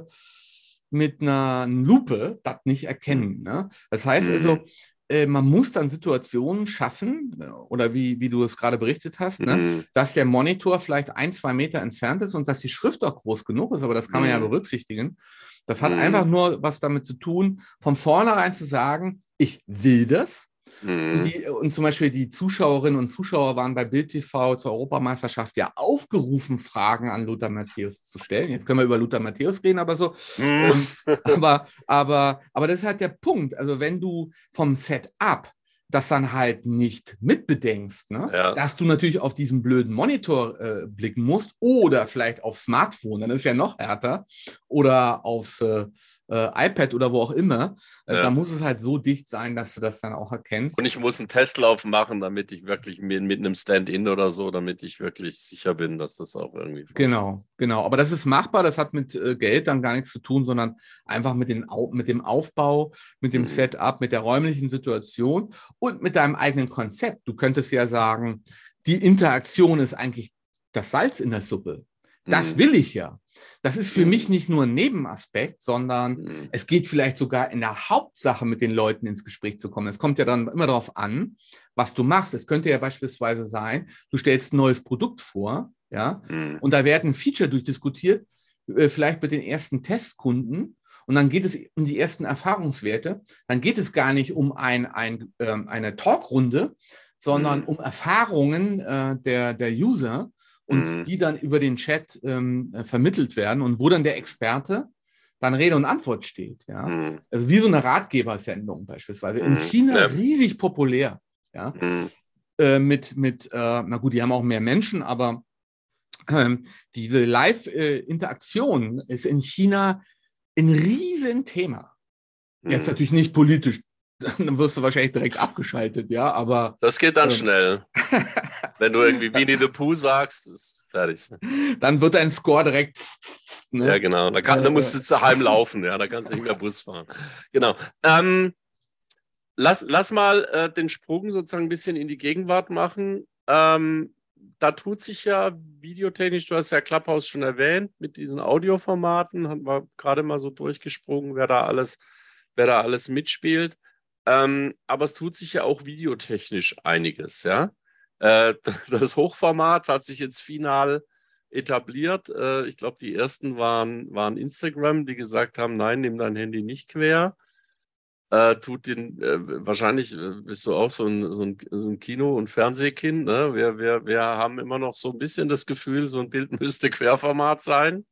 mit einer Lupe das nicht erkennen. Ne? Das heißt mm, also, äh, man muss dann Situationen schaffen, äh, oder wie, wie du es gerade berichtet hast, ne? mm, Dass der Monitor vielleicht ein, zwei Meter entfernt ist und dass die Schrift auch groß genug ist, aber das kann man ja mm, berücksichtigen. Das hat einfach mm, nur was damit zu tun, von vornherein zu sagen, ich will das. Und, mm, die, und zum Beispiel die Zuschauerinnen und Zuschauer waren bei Bild T V zur Europameisterschaft ja aufgerufen, Fragen an Lothar Matthäus zu stellen. Jetzt können wir über Lothar Matthäus reden, aber so. mm. Ähm, aber, aber, aber das ist halt der Punkt. Also wenn du vom Setup das dann halt nicht mitbedenkst, ne? Ja, Dass du natürlich auf diesen blöden Monitor äh, blicken musst oder vielleicht aufs Smartphone, dann ist ja noch härter, oder aufs äh, äh, iPad oder wo auch immer, äh, da ja. muss es halt so dicht sein, dass du das dann auch Und erkennst. ich muss einen Testlauf machen, damit ich wirklich mit, mit einem Stand-in oder so, damit ich wirklich sicher bin, dass das auch irgendwie Genau, funktioniert. genau. Aber das ist machbar, das hat mit äh, Geld dann gar nichts zu tun, sondern einfach mit, den, Au- mit dem Aufbau, mit dem Mm, Setup, mit der räumlichen Situation und mit deinem eigenen Konzept. Du könntest ja sagen, die Interaktion ist eigentlich das Salz in der Suppe. Das mm, will ich ja. Das ist für mich mm, nicht nur ein Nebenaspekt, sondern mm, es geht vielleicht sogar in der Hauptsache mit den Leuten ins Gespräch zu kommen. Es kommt ja dann immer darauf an, was du machst. Es könnte ja beispielsweise sein, du stellst ein neues Produkt vor, ja, mm, und da werden Feature durchdiskutiert, äh, vielleicht mit den ersten Testkunden. Und dann geht es um die ersten Erfahrungswerte. Dann geht es gar nicht um ein, ein, ähm, eine Talkrunde, sondern mm, um Erfahrungen äh, der, der User, und mm, die dann über den Chat ähm, äh, vermittelt werden und wo dann der Experte dann Rede und Antwort steht. Ja? mm, Also wie so eine Ratgebersendung beispielsweise. In mm. China Ja, riesig populär. Ja? mm, Äh, mit, mit äh, na gut, die haben auch mehr Menschen, aber ähm, diese Live-Interaktion ist in China ein Riesenthema. Jetzt mm. natürlich nicht politisch, dann wirst du wahrscheinlich direkt abgeschaltet, ja, aber Das geht dann ähm, schnell. Wenn du irgendwie Winnie the Pooh sagst, ist fertig. dann wird dein Score direkt, Ja, ne? genau. Da, kann, da Äh, musst du zu heim laufen, ja, da kannst du nicht mehr Bus fahren. Genau. Ähm, lass, lass mal äh, den Sprung sozusagen ein bisschen in die Gegenwart machen. Ähm, da tut sich ja videotechnisch, du hast ja Clubhouse schon erwähnt, mit diesen Audioformaten, haben wir gerade mal so durchgesprungen, wer da alles, wer da alles mitspielt. Ähm, aber es tut sich ja auch videotechnisch einiges, ja. Äh, das Hochformat hat sich jetzt final etabliert. Äh, ich glaube, die ersten waren, waren Instagram, die gesagt haben, nein, nimm dein Handy nicht quer. Äh, tut den, äh, wahrscheinlich äh, bist du auch so ein, so ein, so ein Kino- und Fernsehkind. Ne? Wir, wir, wir haben immer noch so ein bisschen das Gefühl, so ein Bild müsste Querformat sein.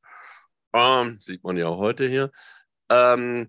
Ähm, sieht man ja auch heute hier. Ähm,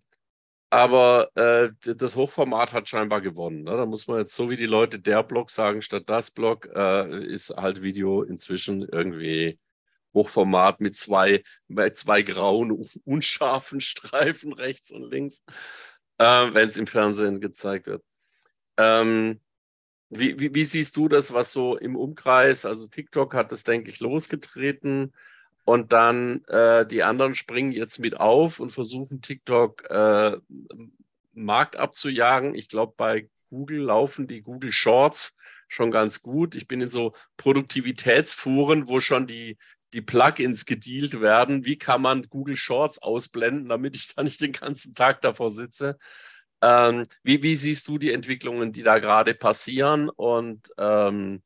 aber äh, das Hochformat hat scheinbar gewonnen. Ne? Da muss man jetzt, so wie die Leute der Blog sagen, statt das Blog, äh, ist halt Video inzwischen irgendwie Hochformat mit zwei, mit zwei grauen, unscharfen Streifen rechts und links, äh, wenn es im Fernsehen gezeigt wird. Ähm, Wie, wie, wie siehst du das, was so im Umkreis, also TikTok hat das, denke ich, losgetreten und dann äh, die anderen springen jetzt mit auf und versuchen TikTok äh, Markt abzujagen. Ich glaube, bei Google laufen die Google Shorts schon ganz gut. Ich bin in so Produktivitätsforen, wo schon die, die Plugins gedealt werden. Wie kann man Google Shorts ausblenden, damit ich da nicht den ganzen Tag davor sitze? Ähm, wie, wie siehst du die Entwicklungen, die da gerade passieren? Und ähm,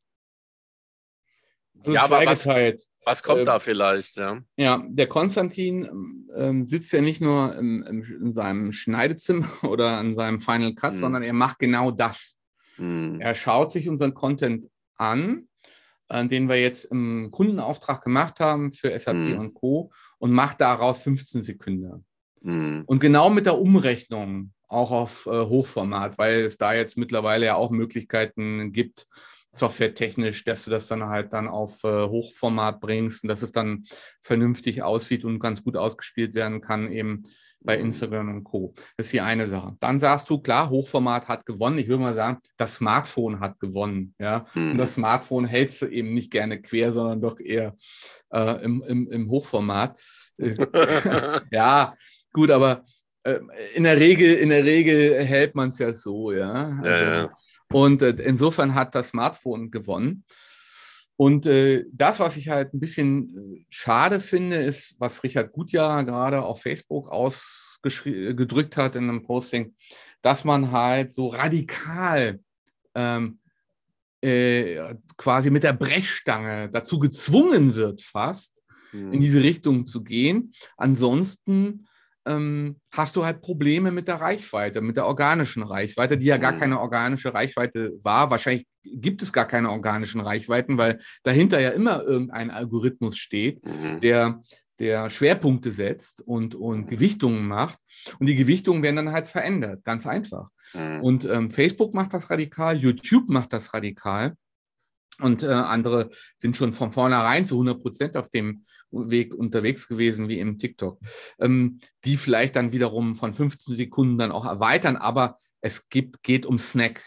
Also ja, aber was, zweigeteilt. was kommt Äh, da vielleicht? Ja, ja, der Konstantin ähm, sitzt ja nicht nur im, im, in seinem Schneidezimmer oder an seinem Final Cut, hm, sondern er macht genau das. hm, Er schaut sich unseren Content an, äh, den wir jetzt im Kundenauftrag gemacht haben für S A P hm, und Co. und macht daraus fünfzehn Sekunden. hm, Und genau mit der Umrechnung auch auf äh, Hochformat, weil es da jetzt mittlerweile ja auch Möglichkeiten gibt, softwaretechnisch, dass du das dann halt dann auf äh, Hochformat bringst und dass es dann vernünftig aussieht und ganz gut ausgespielt werden kann, eben bei hm, Instagram und Co. Das ist die eine Sache. Dann sagst du, klar, Hochformat hat gewonnen. Ich würde mal sagen, das Smartphone hat gewonnen. Ja? Und hm. das Smartphone hältst du eben nicht gerne quer, sondern doch eher äh, im, im, im Hochformat. Äh, ja, gut, aber äh, in der Regel, in der Regel hält man es ja so, ja. Ja, Also, ja. und äh, insofern hat das Smartphone gewonnen. Und äh, das, was ich halt ein bisschen schade finde, ist, was Richard Gutjahr gerade auf Facebook ausgedrückt hat in einem Posting, dass man halt so radikal ähm, äh, quasi mit der Brechstange dazu gezwungen wird, fast in Hm, diese Richtung zu gehen. Ansonsten ähm, hast du halt Probleme mit der Reichweite, mit der organischen Reichweite, die ja gar hm, keine organische Reichweite war. Wahrscheinlich gibt es gar keine organischen Reichweiten, weil dahinter ja immer irgendein Algorithmus steht, hm, der der Schwerpunkte setzt und, und hm, Gewichtungen macht. Und die Gewichtungen werden dann halt verändert, ganz einfach. hm, Und ähm, Facebook macht das radikal, YouTube macht das radikal. Und äh, andere sind schon von vornherein zu hundert Prozent auf dem Weg unterwegs gewesen, wie im TikTok, ähm, die vielleicht dann wiederum von fünfzehn Sekunden dann auch erweitern, aber es gibt, geht um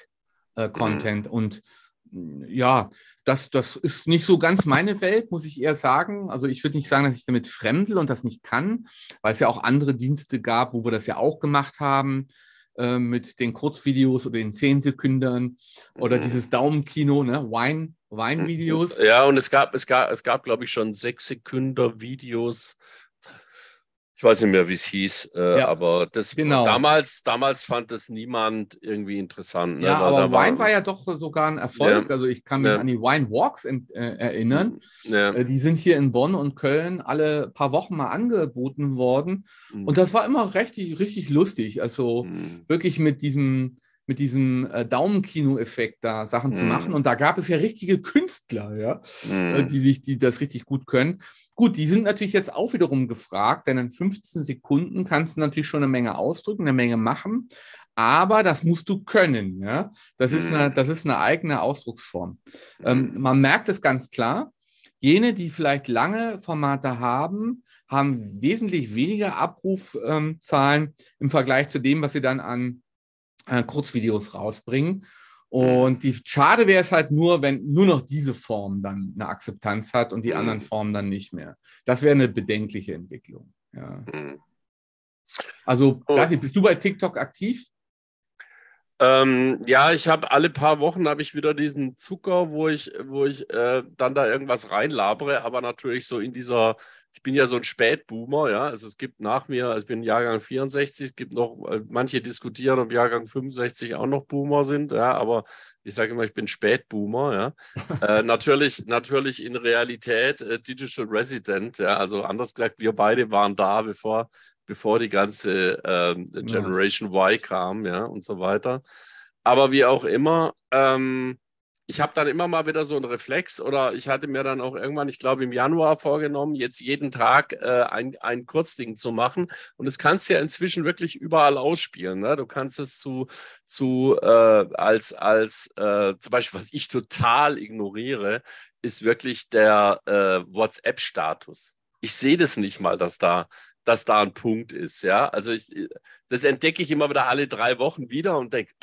hm, Snack-Content. Äh, und ja, das, das ist nicht so ganz meine Welt, muss ich eher sagen. Also ich würde nicht sagen, dass ich damit fremdel und das nicht kann, weil es ja auch andere Dienste gab, wo wir das ja auch gemacht haben, äh, mit den Kurzvideos oder den zehn Sekündern oder hm. dieses Daumenkino, ne? Wine, Mhm. Wine-Videos. Ja, und es gab, es gab, es gab, glaube ich, schon sechs Sekunden Videos. Ich weiß nicht mehr, wie es hieß, äh, Ja, aber das genau. damals, damals fand das niemand irgendwie interessant, ne? Ja, Weil aber da Wine war, war ja doch sogar ein ja, Erfolg. Also ich kann mich ja, an die Wine Walks in, äh, erinnern. mm, ja, Äh, die sind hier in Bonn und Köln alle paar Wochen mal angeboten worden. Und mm, das war immer richtig, richtig lustig. Also mm, wirklich mit diesem, mit diesem äh, Daumenkino-Effekt da Sachen zu machen. mm, Und da gab es ja richtige Künstler, ja, äh, mm, die sich, die das richtig gut können. Gut, die sind natürlich jetzt auch wiederum gefragt, denn in fünfzehn Sekunden kannst du natürlich schon eine Menge ausdrücken, eine Menge machen. Aber das musst du können. Ja? Das ist eine, mm, das ist eine eigene Ausdrucksform. Ähm, mm, man merkt es ganz klar. Jene, die vielleicht lange Formate haben, haben wesentlich weniger Abrufzahlen ähm, im Vergleich zu dem, was sie dann an äh, Kurzvideos rausbringen. mm, Und die schade wäre es halt nur, wenn nur noch diese Form dann eine Akzeptanz hat und die anderen mm, Formen dann nicht mehr. Das wäre eine bedenkliche Entwicklung. Ja. mm. Also, Oh, weiß ich, bist du bei TikTok aktiv? ähm, ja, ich habe alle paar Wochen habe ich wieder diesen Zucker, wo ich, wo ich äh, dann da irgendwas reinlabere, aber natürlich so in dieser, ich bin ja so ein Spätboomer, ja, also es gibt nach mir, also ich bin Jahrgang vierundsechzig, es gibt noch, äh, manche diskutieren, ob Jahrgang fünfundsechzig auch noch Boomer sind, ja, aber ich sage immer, ich bin Spätboomer, ja. Äh, natürlich, natürlich in Realität äh, Digital Resident, ja, also anders gesagt, wir beide waren da, bevor bevor die ganze ähm, Ja. Generation Y kam, ja, und so weiter. Aber wie auch immer, ähm, ich habe dann immer mal wieder so einen Reflex oder ich hatte mir dann auch irgendwann, ich glaube im Januar vorgenommen, jetzt jeden Tag äh, ein, ein Kurzding zu machen. Und das kannst du ja inzwischen wirklich überall ausspielen. Ne? Du kannst es zu, zu äh, als, als äh, zum Beispiel, was ich total ignoriere, ist wirklich der äh, WhatsApp-Status. Ich sehe das nicht mal, dass da dass da ein Punkt ist, ja. Also ich, das entdecke ich immer wieder alle drei Wochen wieder und denke, ah,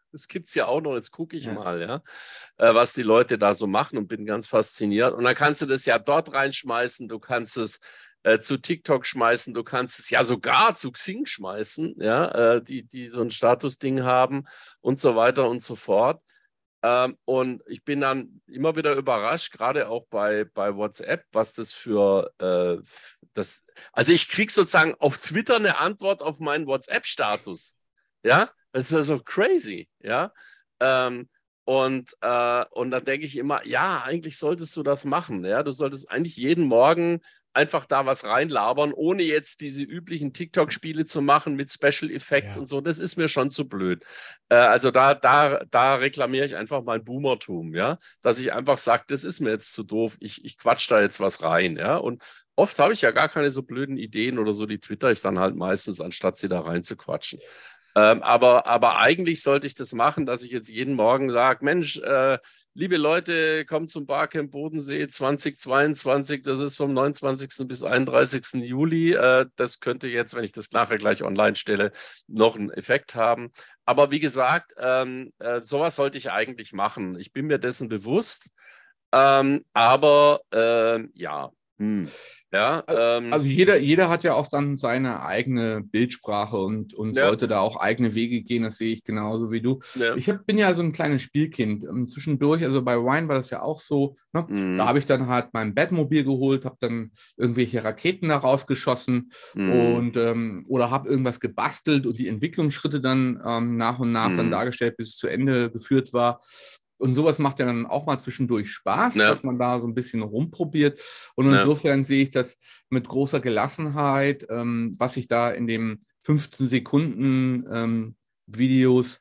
das gibt es ja auch noch, jetzt gucke ich Ja. mal, ja, äh, was die Leute da so machen und bin ganz fasziniert. Und dann kannst du das ja dort reinschmeißen, du kannst es äh, zu TikTok schmeißen, du kannst es ja sogar zu Xing schmeißen, ja, äh, die, die so ein Statusding haben und so weiter und so fort. Ähm, und ich bin dann immer wieder überrascht, gerade auch bei, bei WhatsApp, was das für äh, das. Also ich kriege sozusagen auf Twitter eine Antwort auf meinen WhatsApp-Status. Ja, das ist ja so crazy, ja. Ähm, und, äh, und dann denke ich immer, ja, eigentlich solltest du das machen. Ja, du solltest eigentlich jeden Morgen einfach da was reinlabern, ohne jetzt diese üblichen TikTok-Spiele zu machen mit Special Effects Ja. und so. Das ist mir schon zu blöd. Äh, also da, da, da reklamiere ich einfach mein Boomertum, ja, dass ich einfach sage, das ist mir jetzt zu doof, ich, ich quatsch da jetzt was rein, ja. Und oft habe ich ja gar keine so blöden Ideen oder so, die twitter ich dann halt meistens, anstatt sie da rein zu quatschen. Ähm, aber, aber eigentlich sollte ich das machen, dass ich jetzt jeden Morgen sage, Mensch, äh, liebe Leute, kommt zum Barcamp Bodensee zwanzig zweiundzwanzig, das ist vom neunundzwanzigsten bis einunddreißigsten Juli. Äh, das könnte jetzt, wenn ich das nachher gleich online stelle, noch einen Effekt haben. Aber wie gesagt, ähm, äh, sowas sollte ich eigentlich machen. Ich bin mir dessen bewusst, ähm, aber ähm, ja, hm. ja, ähm, Also jeder, jeder hat ja auch dann seine eigene Bildsprache und, und ja, sollte da auch eigene Wege gehen, das sehe ich genauso wie du. ja, Ich hab, bin ja so ein kleines Spielkind. Ähm, Zwischendurch, also bei Wine war das ja auch so, ne? Da hm, habe ich dann halt mein Batmobil geholt, habe dann irgendwelche Raketen da rausgeschossen hm, und ähm, oder habe irgendwas gebastelt und die Entwicklungsschritte dann ähm, nach und nach dann hm, dargestellt, bis es zu Ende geführt war. Und sowas macht ja dann auch mal zwischendurch Spaß, ja, dass man da so ein bisschen rumprobiert. Und ja, insofern sehe ich das mit großer Gelassenheit, ähm, was sich da in dem fünfzehn Sekunden ähm, Videos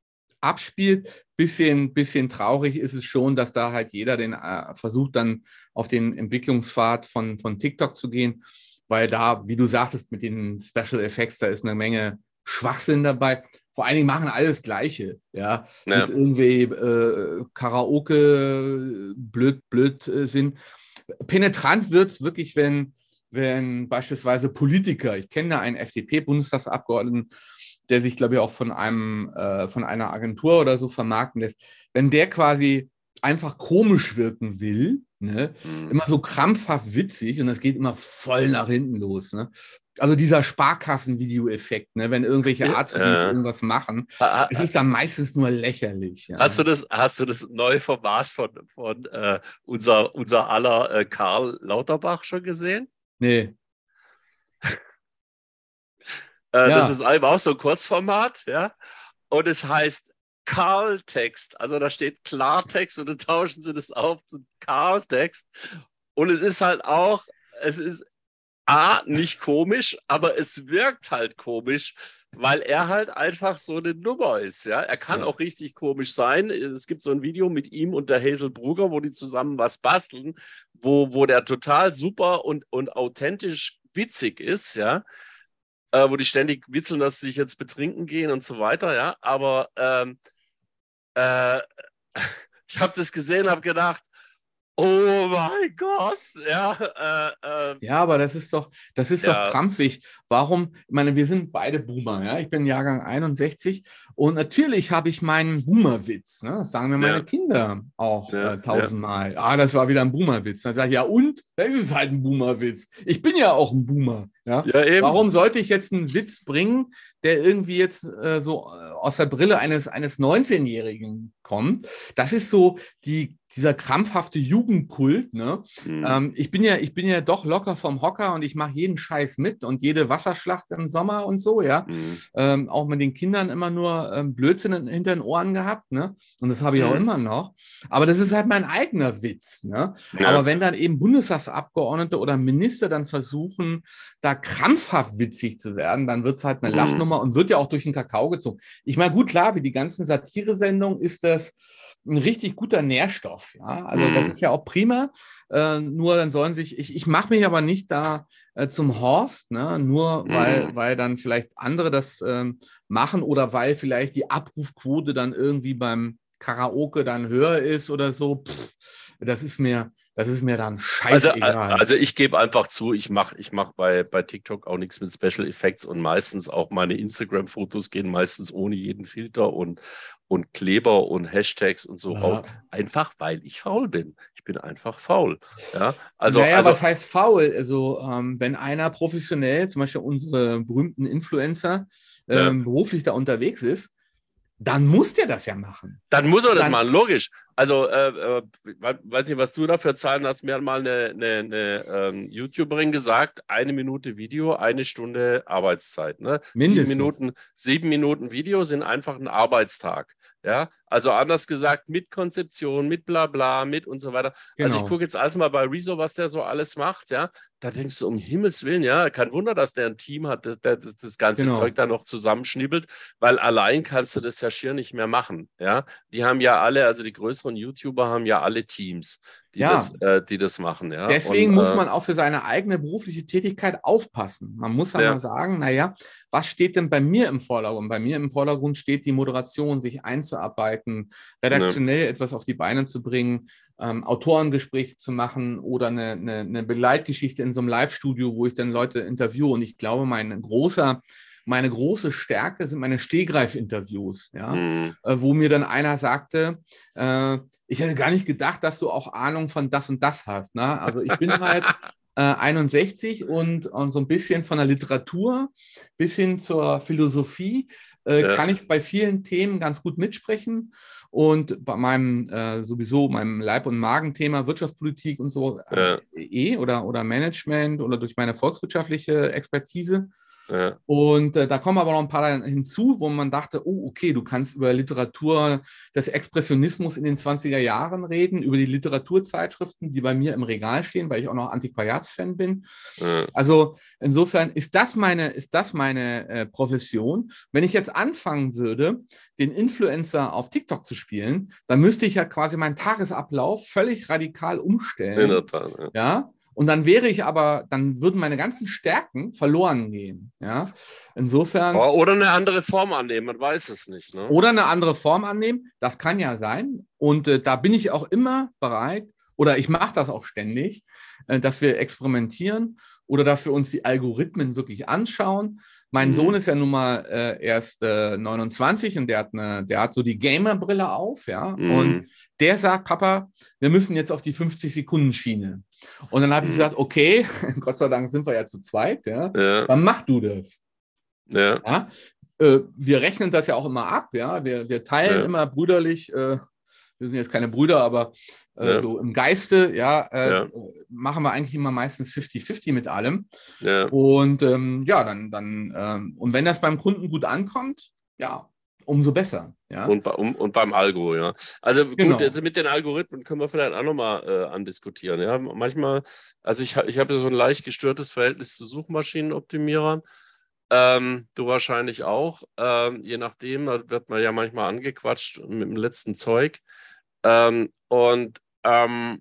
abspielt. Bisschen, bisschen traurig ist es schon, dass da halt jeder den äh, versucht, dann auf den Entwicklungspfad von, von TikTok zu gehen, weil da, wie du sagtest, mit den Special Effects, da ist eine Menge Schwachsinn dabei. Vor allen Dingen machen alles Gleiche, ja, mit ja, irgendwie äh, Karaoke blöd, blöd äh, sind. Penetrant wird es wirklich, wenn, wenn beispielsweise Politiker, ich kenne da einen F D P-Bundestagsabgeordneten, der sich, glaube ich, auch von einem, äh, von einer Agentur oder so vermarkten lässt, wenn der quasi einfach komisch wirken will, ne, hm. immer so krampfhaft witzig und das geht immer voll nach hinten los, ne? Also dieser Sparkassen-Video-Effekt, ne, wenn irgendwelche Azubis Äh, irgendwas machen, ha- es ha- ist dann meistens nur lächerlich, hast ja. du das, hast du das neue Format von, von äh, unser, unser aller äh, Karl Lauterbach schon gesehen? Nee, Äh, das ja, ist eben auch so ein Kurzformat, ja. Und es heißt Karl-Text. Also da steht Klartext und dann tauschen sie das auf zu Karl-Text. Und es ist halt auch, es ist A, nicht komisch, aber es wirkt halt komisch, weil er halt einfach so eine Nummer ist. Ja? Er kann ja. auch richtig komisch sein. Es gibt so ein Video mit ihm und der Hazel Brugger, wo die zusammen was basteln, wo, wo der total super und, und authentisch witzig ist, ja. Äh, wo die ständig witzeln, dass sie sich jetzt betrinken gehen und so weiter, ja. Aber ähm, äh, ich habe das gesehen, habe gedacht, oh mein Gott, ja, äh, äh, Ja, aber das ist doch, das ist doch ja, krampfig. Warum? Ich meine, wir sind beide Boomer, ja. Ich bin Jahrgang einundsechzig und natürlich habe ich meinen Boomer-Witz. Ne? Das sagen mir meine ja, Kinder auch ja, äh, ja, tausendmal. Ah, das war wieder ein Boomer-Witz. Dann sage ich, ja, und? Das ist halt ein Boomer-Witz. Ich bin ja auch ein Boomer. Ja? ja, eben. Warum sollte ich jetzt einen Witz bringen, der irgendwie jetzt äh, so äh, aus der Brille eines, eines neunzehnjährigen kommt? Das ist so die, dieser krampfhafte Jugendkult, ne? Hm, Ähm, ich bin ja, ich bin ja doch locker vom Hocker und ich mache jeden Scheiß mit und jede Wasserschlacht im Sommer und so, ja. hm, Ähm, auch mit den Kindern immer nur ähm, Blödsinn hinter den Ohren gehabt, ne? Und das habe ich auch hm, immer noch. Aber das ist halt mein eigener Witz, ne? ja, Aber wenn dann eben Bundestagsabgeordnete oder Minister dann versuchen, da krampfhaft witzig zu werden, dann wird es halt eine hm, Lachnummer und wird ja auch durch den Kakao gezogen. Ich meine, gut, klar, wie die ganzen Satire-Sendungen ist das ein richtig guter Nährstoff, ja. Also das hm, ist ja auch prima. Äh, nur dann sollen sich, ich, ich mache mich aber nicht da äh, zum Horst, ne? Nur weil, hm, weil dann vielleicht andere das ähm, machen oder weil vielleicht die Abrufquote dann irgendwie beim Karaoke dann höher ist oder so. Pff, das ist mir, Das ist mir dann Also, scheißegal. also ich gebe einfach zu, ich mache ich mach bei, bei TikTok auch nichts mit Special Effects und meistens auch meine Instagram-Fotos gehen meistens ohne jeden Filter und, und Kleber und Hashtags und so raus. Ja. Einfach weil ich faul bin. Ich bin einfach faul. Ja, also, Naja, also, was heißt faul? Also, ähm, wenn einer professionell, zum Beispiel unsere berühmten Influencer, ja. ähm, beruflich da unterwegs ist, dann muss der das ja machen. Dann muss er das Dann, machen, logisch. Also, äh, äh, weiß nicht, was du da für Zahlen hast. Mir hat mal eine, eine, eine ähm, YouTuberin gesagt, eine Minute Video, eine Stunde Arbeitszeit. Ne? Sieben mindestens. Minuten, sieben Minuten Video sind einfach ein Arbeitstag. Ja, also anders gesagt, mit Konzeption, mit Blabla, mit und so weiter. Also ich Genau. gucke jetzt alles mal bei Rezo, was der so alles macht, ja. Da denkst du, um Himmels Willen, ja, kein Wunder, dass der ein Team hat, das, das, das ganze Zeug Genau. da noch zusammenschnibbelt, weil allein kannst du das ja schier nicht mehr machen, ja. Die haben ja alle, also die größeren YouTuber haben ja alle Teams, die das, Ja, äh, die das machen, ja. Und deswegen muss äh, man auch für seine eigene berufliche Tätigkeit aufpassen. Man muss dann ja, mal sagen, naja, was steht denn bei mir im Vordergrund? Bei mir im Vordergrund steht die Moderation, sich einzuarbeiten, ne, redaktionell etwas auf die Beine zu bringen, ähm, Autorengespräche zu machen oder eine, eine, eine Begleitgeschichte in so einem Live-Studio, wo ich dann Leute interviewe. Und ich glaube, mein großer meine große Stärke sind meine Stehgreif-Interviews, ja, hm, äh, wo mir dann einer sagte, äh, ich hätte gar nicht gedacht, dass du auch Ahnung von das und das hast. Ne? Also ich bin halt äh, einundsechzig und, und so ein bisschen von der Literatur bis hin zur Philosophie äh, ja, kann ich bei vielen Themen ganz gut mitsprechen. Und bei meinem äh, sowieso meinem Leib- und Magenthema Wirtschaftspolitik und so äh, ja, eh oder, oder Management oder durch meine volkswirtschaftliche Expertise. ja, Und äh, da kommen aber noch ein paar hinzu, wo man dachte, oh, okay, du kannst über Literatur des Expressionismus in den zwanziger Jahren reden, über die Literaturzeitschriften, die bei mir im Regal stehen, weil ich auch noch Antiquariatsfan bin. ja. Also insofern ist das meine, ist das meine äh, Profession. Wenn ich jetzt anfangen würde, den Influencer auf TikTok zu spielen, dann müsste ich ja quasi meinen Tagesablauf völlig radikal In der umstellen. Tat, ja. Ja, und dann wäre ich aber, dann würden meine ganzen Stärken verloren gehen. Ja, insofern, Oder eine andere Form annehmen, man weiß es nicht, ne? oder eine andere Form annehmen, das kann ja sein. Und äh, da bin ich auch immer bereit, oder ich mache das auch ständig, äh, dass wir experimentieren oder dass wir uns die Algorithmen wirklich anschauen. Mein Sohn Mhm. ist ja nun mal äh, erst äh, neunundzwanzig und der hat, eine, der hat so die Gamer-Brille auf, ja, und Mhm. der sagt, Papa, wir müssen jetzt auf die fünfzig-Sekunden-Schiene. Und dann habe ich Mhm. gesagt, okay, Gott sei Dank sind wir ja zu zweit, ja, Ja, dann mach du das. ja, Ja? Äh, wir rechnen das ja auch immer ab, ja, wir, wir teilen ja, immer brüderlich, äh, wir sind jetzt keine Brüder, aber äh, ja, so im Geiste, ja, äh, ja, machen wir eigentlich immer meistens fünfzig fünfzig mit allem. ja. Und ähm, ja, dann, dann ähm, und wenn das beim Kunden gut ankommt, ja, umso besser, ja. Und, bei- um, und beim Algo, ja. Also gut, Genau. jetzt mit den Algorithmen können wir vielleicht auch nochmal äh, andiskutieren. Ja, manchmal, also ich, ha- ich habe ja so ein leicht gestörtes Verhältnis zu Suchmaschinenoptimierern. Ähm, du wahrscheinlich auch. Ähm, je nachdem, da wird man ja manchmal angequatscht mit dem letzten Zeug. Ähm, und ähm,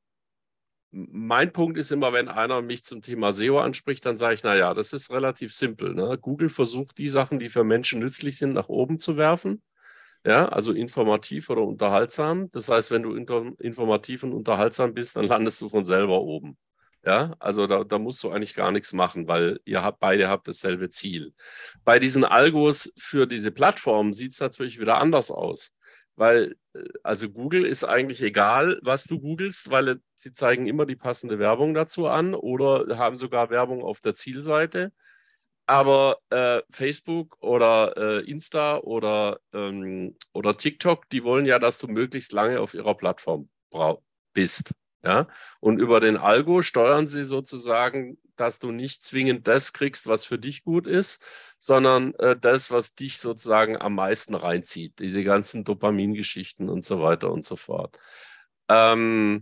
mein Punkt ist immer, wenn einer mich zum Thema S E O anspricht, dann sage ich, naja, das ist relativ simpel. Ne? Google versucht, die Sachen, die für Menschen nützlich sind, nach oben zu werfen. Ja, also informativ oder unterhaltsam. Das heißt, wenn du informativ und unterhaltsam bist, dann landest du von selber oben. Ja, also da, da musst du eigentlich gar nichts machen, weil ihr habt, beide habt dasselbe Ziel. Bei diesen Algos für diese Plattform sieht es natürlich wieder anders aus. Weil, äh, also Google ist eigentlich egal, was du googelst, weil äh, sie zeigen immer die passende Werbung dazu an oder haben sogar Werbung auf der Zielseite. Aber äh, Facebook oder äh, Insta oder, ähm, oder TikTok, die wollen ja, dass du möglichst lange auf ihrer Plattform bist. Ja? Und über den Algo steuern sie sozusagen, dass du nicht zwingend das kriegst, was für dich gut ist, sondern äh, das, was dich sozusagen am meisten reinzieht. Diese ganzen Dopamingeschichten und so weiter und so fort. Ähm,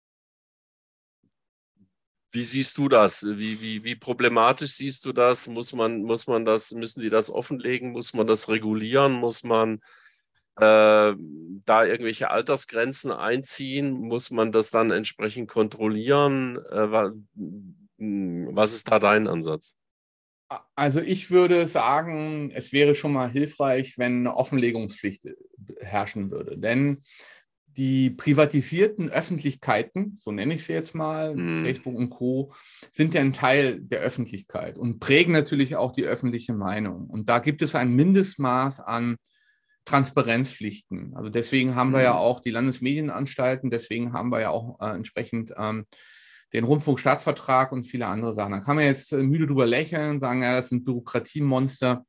Wie siehst du das? Wie, wie, wie problematisch siehst du das? Muss man, muss man das, müssen die das offenlegen? Muss man das regulieren? Muss man äh, da irgendwelche Altersgrenzen einziehen? Muss man das dann entsprechend kontrollieren? Äh, wa- was ist da dein Ansatz? Also ich würde sagen, es wäre schon mal hilfreich, wenn eine Offenlegungspflicht herrschen würde. Denn die privatisierten Öffentlichkeiten, so nenne ich sie jetzt mal, Mhm. Facebook und Co., sind ja ein Teil der Öffentlichkeit und prägen natürlich auch die öffentliche Meinung. Und da gibt es ein Mindestmaß an Transparenzpflichten. Also deswegen haben wir ja Mhm. auch die Landesmedienanstalten, deswegen haben wir ja auch äh, entsprechend ähm, den Rundfunkstaatsvertrag und viele andere Sachen. Da kann man jetzt äh, müde drüber lächeln, sagen, ja, das sind Bürokratiemonster.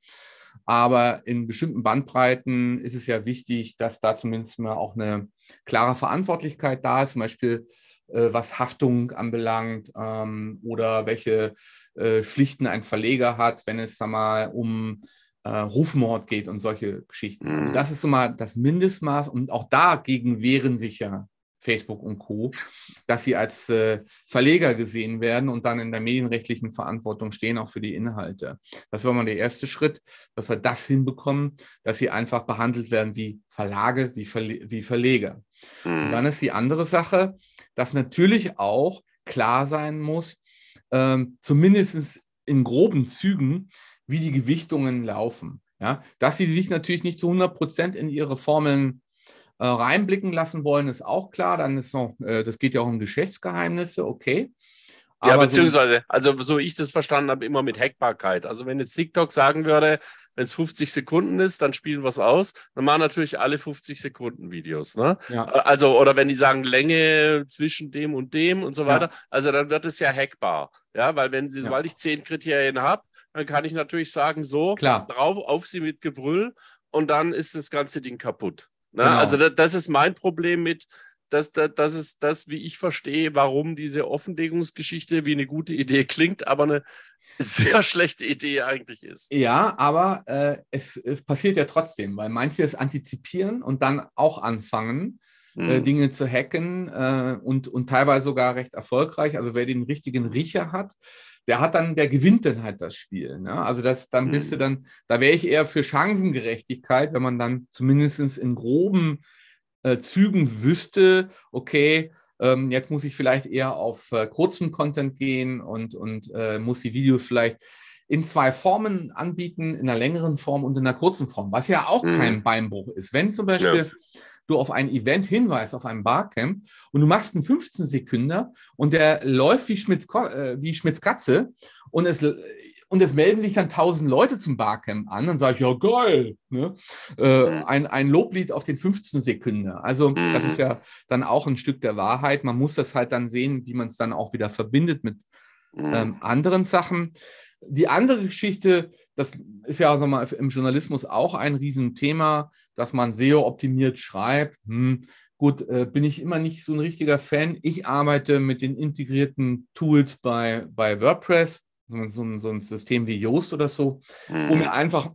Aber in bestimmten Bandbreiten ist es ja wichtig, dass da zumindest mal auch eine klare Verantwortlichkeit da ist, zum Beispiel äh, was Haftung anbelangt ähm, oder welche äh, Pflichten ein Verleger hat, wenn es sag mal, um äh, Rufmord geht und solche Geschichten. Also Mhm. das ist so mal das Mindestmaß und auch dagegen wehren sich ja Facebook und Co., dass sie als äh, Verleger gesehen werden und dann in der medienrechtlichen Verantwortung stehen, auch für die Inhalte. Das war mal der erste Schritt, dass wir das hinbekommen, dass sie einfach behandelt werden wie Verlage, wie, Verle wie Verleger. Und dann Mhm. ist die andere Sache, dass natürlich auch klar sein muss, ähm, zumindest in groben Zügen, wie die Gewichtungen laufen. Ja? Dass sie sich natürlich nicht zu hundert Prozent in ihre Formeln äh, reinblicken lassen wollen, ist auch klar. Dann ist noch, äh, das geht ja auch um Geschäftsgeheimnisse, okay. Ja, Aber so, beziehungsweise, also so ich das verstanden habe, immer mit Hackbarkeit. Also wenn jetzt TikTok sagen würde, wenn es fünfzig Sekunden ist, dann spielen wir es aus, dann machen natürlich alle fünfzig Sekunden Videos, ne? ja, Also, oder wenn die sagen Länge zwischen dem und dem und so weiter, ja, also dann wird es ja hackbar. Ja, weil wenn, ja, sobald ich zehn Kriterien habe, dann kann ich natürlich sagen, so, klar, drauf auf sie mit Gebrüll und dann ist das ganze Ding kaputt. Ne? Also genau. das, das ist mein Problem mit, das, das, das ist das, wie ich verstehe, warum diese Offenlegungsgeschichte wie eine gute Idee klingt, aber eine sehr schlechte Idee eigentlich ist. Ja, aber äh, es, es passiert ja trotzdem, weil manche es antizipieren und dann auch anfangen, äh, Hm. Dinge zu hacken äh, und, und teilweise sogar recht erfolgreich. Also wer den richtigen Riecher hat, der hat dann, der gewinnt dann halt das Spiel. Ne? Also das, dann bist du Hm. dann, da wäre ich eher für Chancengerechtigkeit, wenn man dann zumindest in groben äh, Zügen wüsste, okay, ähm, jetzt muss ich vielleicht eher auf äh, kurzen Content gehen und, und äh, muss die Videos vielleicht in zwei Formen anbieten, in einer längeren Form und in einer kurzen Form, was ja auch Hm. kein Beinbruch ist. Wenn zum Ja. Beispiel du auf ein Event hinweist, auf einem Barcamp und du machst einen fünfzehn Sekünder und der läuft wie Schmitz, äh, wie Schmitz Katze und es und es melden sich dann tausend Leute zum Barcamp an, dann sage ich, ja geil, ne? äh, Hm. ein, ein Loblied auf den fünfzehn Sekünder. Also das ist Hm. ja dann auch ein Stück der Wahrheit. Man muss das halt dann sehen, wie man es dann auch wieder verbindet mit Hm. ähm, anderen Sachen. Die andere Geschichte, das ist ja sag mal, im Journalismus auch ein Riesenthema, dass man S E O-optimiert schreibt. Hm, gut, äh, bin ich immer nicht so ein richtiger Fan. Ich arbeite mit den integrierten Tools bei, bei WordPress, so ein, so ein System wie Yoast oder so, wo Hm. mir einfach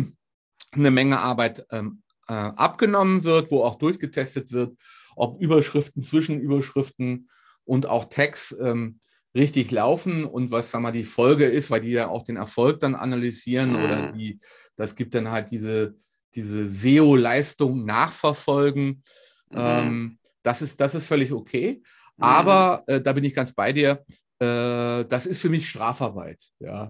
eine Menge Arbeit ähm, äh, abgenommen wird, wo auch durchgetestet wird, ob Überschriften, Zwischenüberschriften und auch Tags ähm, richtig laufen und was sag mal, die Folge ist, weil die ja auch den Erfolg dann analysieren oder Hm. die, das gibt dann halt diese, diese S E O-Leistung nachverfolgen. Hm. Ähm, das ist, das ist völlig okay. Hm. Aber äh, da bin ich ganz bei dir. Äh, das ist für mich Strafarbeit. Ja.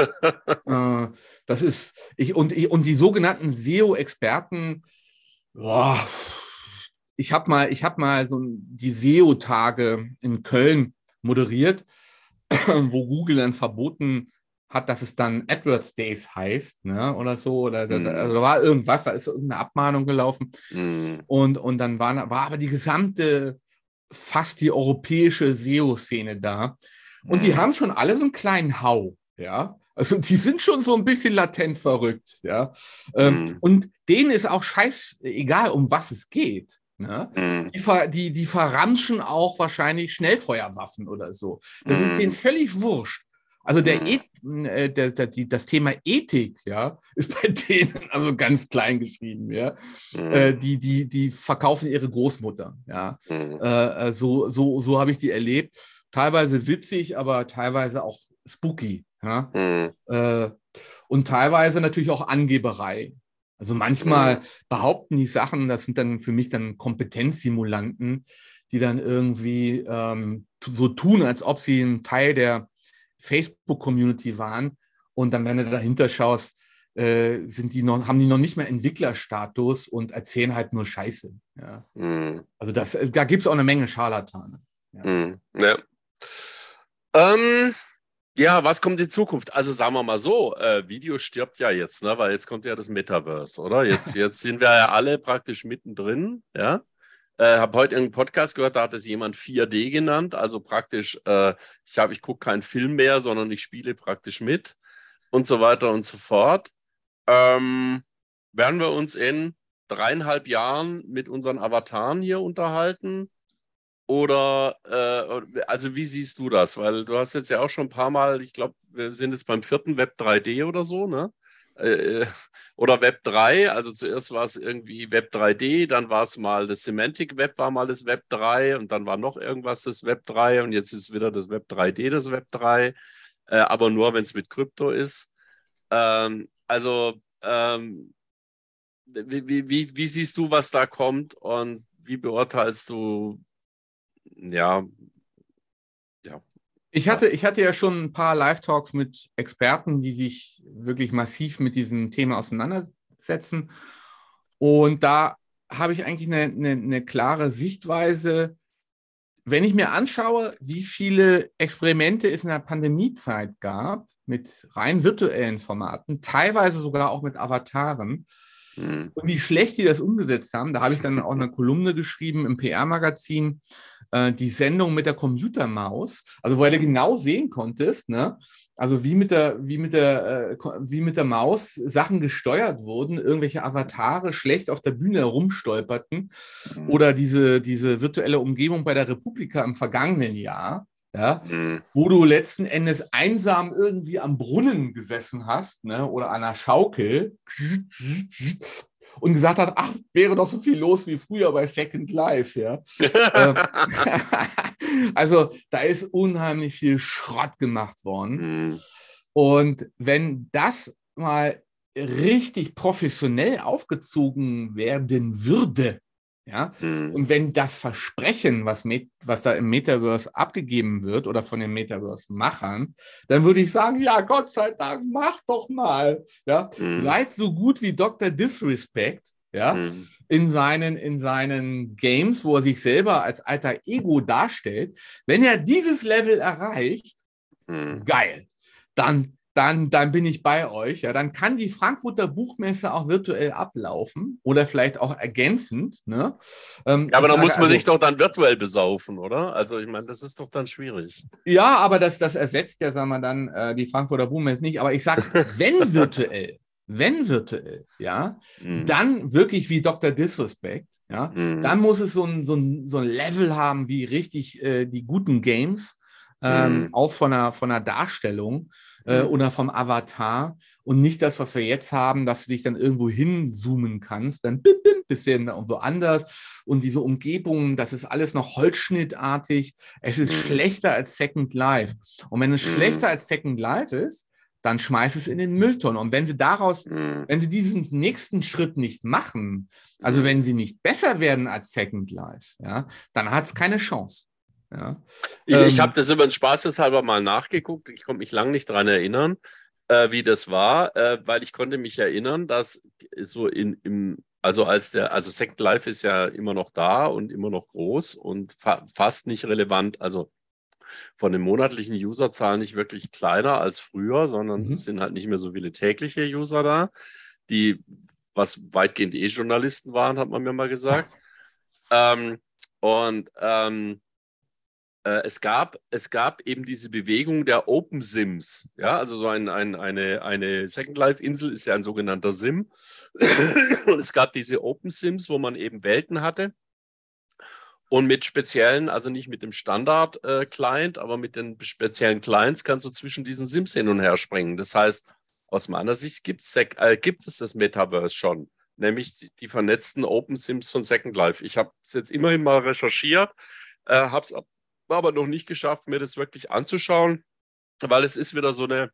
Äh, das ist, ich, und, ich, und die sogenannten S E O-Experten, boah, ich habe mal, ich hab mal so die S E O-Tage in Köln moderiert, wo Google dann verboten hat, dass es dann AdWords Days heißt, ne, oder so. Oder, also Hm. da war irgendwas, da ist irgendeine Abmahnung gelaufen. Hm. Und, und dann war, war aber die gesamte, fast die europäische S E O-Szene da. Und die Hm. haben schon alle so einen kleinen Hau, ja. Also die sind schon so ein bisschen latent verrückt, ja. Ähm, Hm. und denen ist auch scheiß egal, um was es geht. Ne? Hm. Die, ver, die, die verramschen auch wahrscheinlich Schnellfeuerwaffen oder so. Das ist denen Hm. völlig wurscht. Also der, Hm. e äh, der, der, die, das Thema Ethik, ja, ist bei denen also ganz klein geschrieben, ja. Äh, Hm. die, die, die verkaufen ihre Großmutter, ja. Hm. Äh, so so, so habe ich die erlebt. Teilweise witzig, aber teilweise auch spooky, ja. Hm. Äh, und teilweise natürlich auch Angeberei. Also manchmal Hm. behaupten die Sachen, das sind dann für mich dann Kompetenzsimulanten, die dann irgendwie ähm, so tun, als ob sie ein Teil der Facebook-Community waren. Und dann, wenn du dahinter schaust, äh, sind die noch, haben die noch nicht mehr Entwicklerstatus und erzählen halt nur Scheiße. Ja. Mhm. Also das, da gibt es auch eine Menge Scharlatane. Ja. Mhm. Ja. Ähm, ja, was kommt in Zukunft? Also sagen wir mal so, äh, Video stirbt ja jetzt, ne? Weil jetzt kommt ja das Metaverse, oder? Jetzt, jetzt sind wir ja alle praktisch mittendrin, ja. Äh, habe heute einen Podcast gehört, da hat es jemand vier D genannt, also praktisch, äh, ich habe, ich gucke keinen Film mehr, sondern ich spiele praktisch mit und so weiter und so fort. Ähm, werden wir uns in dreieinhalb Jahren mit unseren Avataren hier unterhalten? Oder, äh, also wie siehst du das? Weil du hast jetzt ja auch schon ein paar Mal, ich glaube, wir sind jetzt beim vierten Web drei D oder so, ne? Äh, oder Web drei, also zuerst war es irgendwie Web drei D, dann war es mal das Semantic Web, war mal das Web drei und dann war noch irgendwas das Web drei und jetzt ist wieder das Web drei D das Web drei, äh, aber nur, wenn es mit Krypto ist. Ähm, also, ähm, wie, wie, wie, wie siehst du, was da kommt und wie beurteilst du, ja, ja, Ich hatte, was? ich hatte ja schon ein paar Live-Talks mit Experten, die sich wirklich massiv mit diesem Thema auseinandersetzen. Und da habe ich eigentlich eine, eine, eine klare Sichtweise. Wenn ich mir anschaue, wie viele Experimente es in der Pandemiezeit gab, mit rein virtuellen Formaten, teilweise sogar auch mit Avataren, Hm. und wie schlecht die das umgesetzt haben, da habe ich dann auch eine Kolumne geschrieben im P R-Magazin, äh, die Sendung mit der Computermaus, also wo du genau sehen konntest, ne? Also wie mit der, wie mit der, äh, wie mit der Maus Sachen gesteuert wurden, irgendwelche Avatare schlecht auf der Bühne herumstolperten Hm. oder diese, diese virtuelle Umgebung bei der Republika im vergangenen Jahr, ja, Hm. wo du letzten Endes einsam irgendwie am Brunnen gesessen hast, ne, oder an einer Schaukel und gesagt hast, ach, wäre doch so viel los wie früher bei Second Life, ja. Also da ist unheimlich viel Schrott gemacht worden. Hm. Und wenn das mal richtig professionell aufgezogen werden würde, ja, Hm. und wenn das Versprechen, was, Met, was da im Metaverse abgegeben wird oder von den Metaverse-Machern, dann würde ich sagen, ja, Gott sei Dank, mach doch mal. Ja, Hm. seid so gut wie Doktor Disrespect, ja, Hm. in seinen, in seinen Games, wo er sich selber als alter Ego darstellt. Wenn er dieses Level erreicht, Hm. geil, dann Dann, dann bin ich bei euch. Ja, dann kann die Frankfurter Buchmesse auch virtuell ablaufen oder vielleicht auch ergänzend. Ne? Ähm, Ja, aber ich da sage muss man also, sich doch dann virtuell besaufen, oder? Also ich meine, das ist doch dann schwierig. ja, aber das, das ersetzt ja, sagen wir dann, äh, die Frankfurter Buchmesse nicht. Aber ich sage, wenn virtuell, wenn virtuell, ja, Hm. dann wirklich wie Doktor Disrespect, ja, Hm. dann muss es so ein, so ein, so ein Level haben wie richtig äh, die guten Games, ähm, Hm. auch von der, von der Darstellung äh, Hm. oder vom Avatar und nicht das, was wir jetzt haben, dass du dich dann irgendwo hinzoomen kannst, dann bim, bim, bist du dann irgendwo anders und diese Umgebungen, das ist alles noch holzschnittartig, es ist Hm. schlechter als Second Life. Und wenn es Hm. schlechter als Second Life ist, dann schmeiß es in den Müllton. Und wenn sie daraus, Hm. wenn sie diesen nächsten Schritt nicht machen, also Hm. wenn sie nicht besser werden als Second Life, ja, dann hat es keine Chance. Ja. Ich, Ähm, ich habe das über den Spaßeshalber mal nachgeguckt. Ich konnte mich lange nicht daran erinnern, äh, wie das war, äh, weil ich konnte mich erinnern, dass so in, im, also als der, also Second Life ist ja immer noch da und immer noch groß und fa fast nicht relevant, also von den monatlichen Userzahlen nicht wirklich kleiner als früher, sondern mhm. es sind halt nicht mehr so viele tägliche User da, die, was weitgehend eh Journalisten waren, hat man mir mal gesagt. ähm, und ähm, Es gab, es gab eben diese Bewegung der Open Sims. Ja, also so ein, ein, eine, eine Second Life-Insel ist ja ein sogenannter Sim. Und es gab diese Open Sims, wo man eben Welten hatte. Und mit speziellen, also nicht mit dem Standard-Client, äh, aber mit den speziellen Clients kannst du zwischen diesen Sims hin und her springen. Das heißt, aus meiner Sicht gibt's, äh, gibt es das Metaverse schon, nämlich die, die vernetzten Open Sims von Second Life. Ich habe es jetzt immerhin mal recherchiert, äh, habe es aber noch nicht geschafft, mir das wirklich anzuschauen, weil es ist wieder so eine,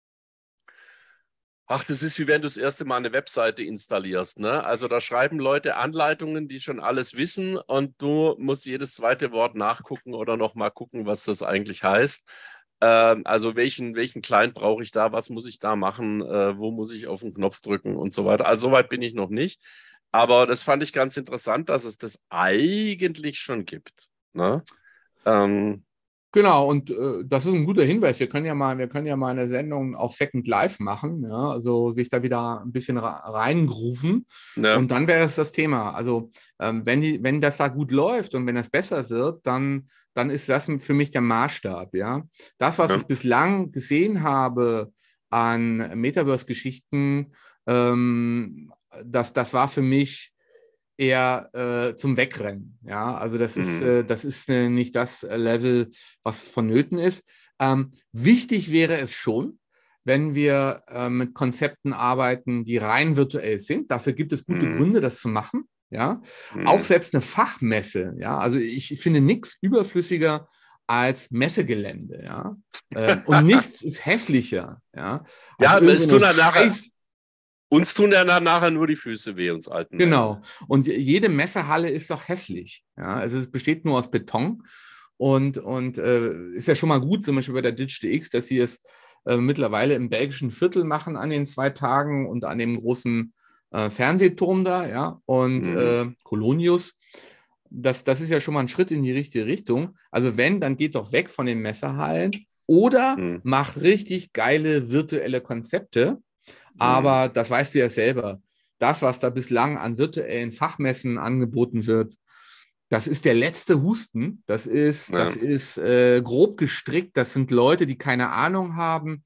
ach, das ist wie wenn du das erste Mal eine Webseite installierst, ne? Also da schreiben Leute Anleitungen, die schon alles wissen und du musst jedes zweite Wort nachgucken oder nochmal gucken, was das eigentlich heißt. Ähm, also welchen, welchen Client brauche ich da, was muss ich da machen, äh, wo muss ich auf den Knopf drücken und so weiter. Also soweit bin ich noch nicht. Aber das fand ich ganz interessant, dass es das eigentlich schon gibt. Ne? Ähm, Genau, und äh, das ist ein guter Hinweis. Wir können ja mal, wir können ja mal eine Sendung auf Second Life machen, ja, also sich da wieder ein bisschen reingrooven. ja. Und dann wäre es das Thema. Also ähm, wenn die, wenn das da gut läuft und wenn das besser wird, dann, dann ist das für mich der Maßstab, ja. Das, was Ja. ich bislang gesehen habe an Metaverse-Geschichten, ähm, das, das war für mich eher äh, zum Wegrennen. Ja, also das ist, Mhm. äh, das ist äh, nicht das Level, was vonnöten ist. Ähm, wichtig wäre es schon, wenn wir äh, mit Konzepten arbeiten, die rein virtuell sind. Dafür gibt es gute Mhm. Gründe, das zu machen. Ja, auch Mhm. selbst eine Fachmesse. Ja, also ich finde nichts überflüssiger als Messegelände. Ja, ähm, und nichts ist hässlicher. Ja, als Ja, es tun irgendeine dann nachher, Scheiß. uns tun ja dann nachher nur die Füße weh, uns alten Männern. Genau. Und jede Messehalle ist doch hässlich. Ja, also es besteht nur aus Beton und, und äh, ist ja schon mal gut, zum Beispiel bei der DigitX, dass sie es äh, mittlerweile im belgischen Viertel machen an den zwei Tagen und an dem großen äh, Fernsehturm da, ja, und Mhm. äh, Colonius. Das, das ist ja schon mal ein Schritt in die richtige Richtung. Also wenn, dann geht doch weg von den Messehallen oder Mhm. macht richtig geile virtuelle Konzepte. Mhm. Aber das weißt du ja selber. Das, was da bislang an virtuellen Fachmessen angeboten wird, das ist der letzte Husten. Das ist, Ja. das ist äh, grob gestrickt. Das sind Leute, die keine Ahnung haben.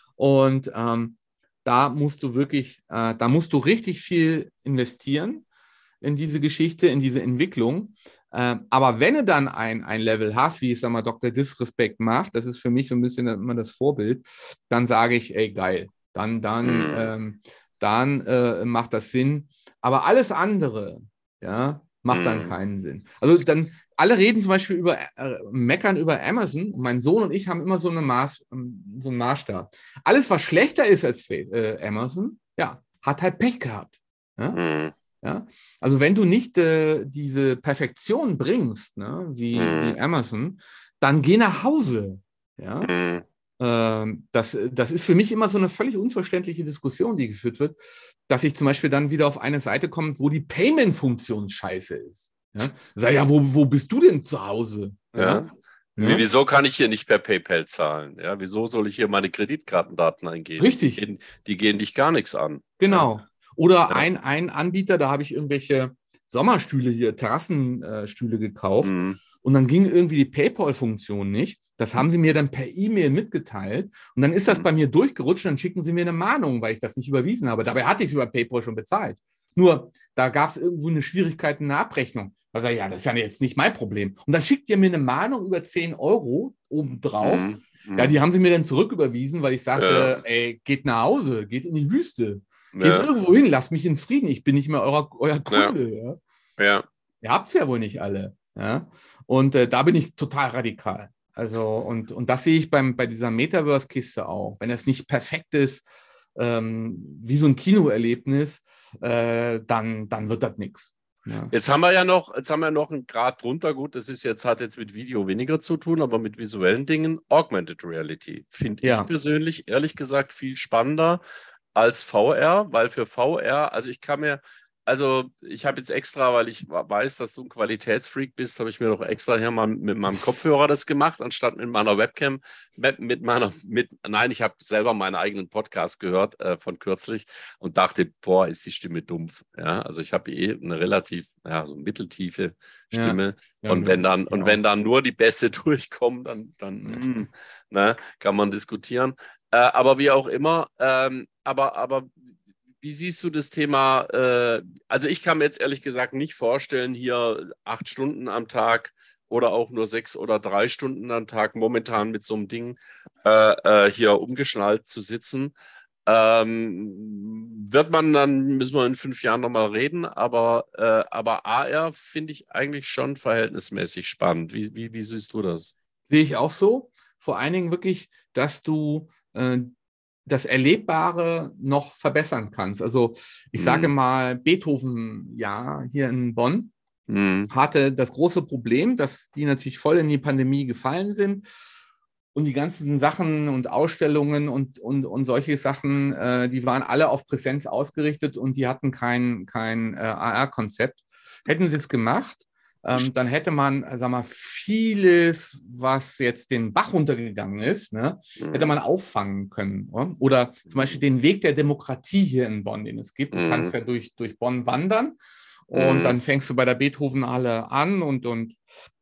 Und ähm, da musst du wirklich, äh, da musst du richtig viel investieren in diese Geschichte, in diese Entwicklung. Ähm, aber wenn du dann ein, ein Level hast, wie ich sag mal, Doktor Disrespect macht, das ist für mich so ein bisschen immer das Vorbild, dann sage ich, ey, geil. Dann, dann, Mhm. ähm, dann äh, macht das Sinn. Aber alles andere, ja, macht dann Mhm. keinen Sinn. Also dann, alle reden zum Beispiel über, äh, meckern über Amazon. Und mein Sohn und ich haben immer so, eine Maß, so einen Maßstab. Alles, was schlechter ist als äh, Amazon, ja, hat halt Pech gehabt. Ja? Mhm. Ja? Also wenn du nicht äh, diese Perfektion bringst, ne, wie, wie Mhm. Amazon, dann geh nach Hause. Ja? Mhm. Ähm, das, das ist für mich immer so eine völlig unverständliche Diskussion, die geführt wird, dass ich zum Beispiel dann wieder auf eine Seite komme, wo die Payment-Funktion scheiße ist. Ja? Sag ja, wo, wo bist du denn zu Hause? Ja? Ja. Wie- Ne? Wieso kann ich hier nicht per PayPal zahlen? Ja, wieso soll ich hier meine Kreditkartendaten eingeben? Die Richtig, gehen, die gehen dich gar nichts an. Ja, genau. Oder ja. ein, ein Anbieter, da habe ich irgendwelche Sommerstühle hier, Terrassenstühle gekauft Mhm. und dann ging irgendwie die PayPal-Funktion nicht. Das haben sie mir dann per E-Mail mitgeteilt und dann ist das Mhm. bei mir durchgerutscht und dann schicken sie mir eine Mahnung, weil ich das nicht überwiesen habe. Dabei hatte ich es über PayPal schon bezahlt. Nur, da gab es irgendwo eine Schwierigkeit in der Abrechnung. Da sage ich, ja, das ist ja jetzt nicht mein Problem. Und dann schickt ihr mir eine Mahnung über zehn Euro obendrauf. Mhm. Ja, Mhm. die haben sie mir dann zurücküberwiesen, weil ich Ja, sagte, ey, geht nach Hause, geht in die Wüste. Geht ja, irgendwo hin, lasst mich in Frieden. Ich bin nicht mehr euer, euer ja, Kunde. Ja? ja. Ihr habt es ja wohl nicht alle. Ja? Und äh, da bin ich total radikal. Also, und, und das sehe ich beim, bei dieser Metaverse-Kiste auch. Wenn es nicht perfekt ist, ähm, wie so ein Kinoerlebnis, äh, dann, dann wird das nichts. Ja. Jetzt haben wir ja noch, jetzt haben wir noch einen Grad drunter. Gut, das ist jetzt, hat jetzt mit Video weniger zu tun, aber mit visuellen Dingen. Augmented Reality finde ich Ja. persönlich ehrlich gesagt viel spannender als V R, weil für V R, also ich kann mir, also ich habe jetzt extra, weil ich weiß, dass du ein Qualitätsfreak bist, habe ich mir doch extra hier mal mit meinem Kopfhörer das gemacht, anstatt mit meiner Webcam, mit, mit meiner, mit, nein, ich habe selber meinen eigenen Podcast gehört äh, von kürzlich und dachte, boah, ist die Stimme dumpf. Ja, also ich habe eh eine relativ, ja, so mitteltiefe Ja. Stimme Ja, und wenn dann, ich und wenn auch. dann nur die Bässe durchkommen, dann, dann mm, ne, kann man diskutieren. Äh, aber wie auch immer, ähm, aber, aber wie siehst du das Thema? Äh, also ich kann mir jetzt ehrlich gesagt nicht vorstellen, hier acht Stunden am Tag oder auch nur sechs oder drei Stunden am Tag momentan mit so einem Ding äh, äh, hier umgeschnallt zu sitzen. Ähm, wird man dann, müssen wir in fünf Jahren nochmal reden, aber, äh, aber A R finde ich eigentlich schon verhältnismäßig spannend. Wie, wie, wie siehst du das? Sehe ich auch so. Vor allen Dingen wirklich, dass du äh, das Erlebbare noch verbessern kannst. Also ich sage Hm. mal, Beethoven, ja, hier in Bonn, Hm. hatte das große Problem, dass die natürlich voll in die Pandemie gefallen sind Und die ganzen Sachen und Ausstellungen und, und, und solche Sachen, äh, die waren alle auf Präsenz ausgerichtet und die hatten kein, kein äh, A R-Konzept. Hätten sie es gemacht, ähm, dann hätte man, sag mal, vieles, was jetzt den Bach runtergegangen ist, ne, hätte man auffangen können. Oder? Oder zum Beispiel den Weg der Demokratie hier in Bonn, den es gibt. Du kannst ja durch, durch Bonn wandern und dann fängst du bei der Beethovenhalle an und, und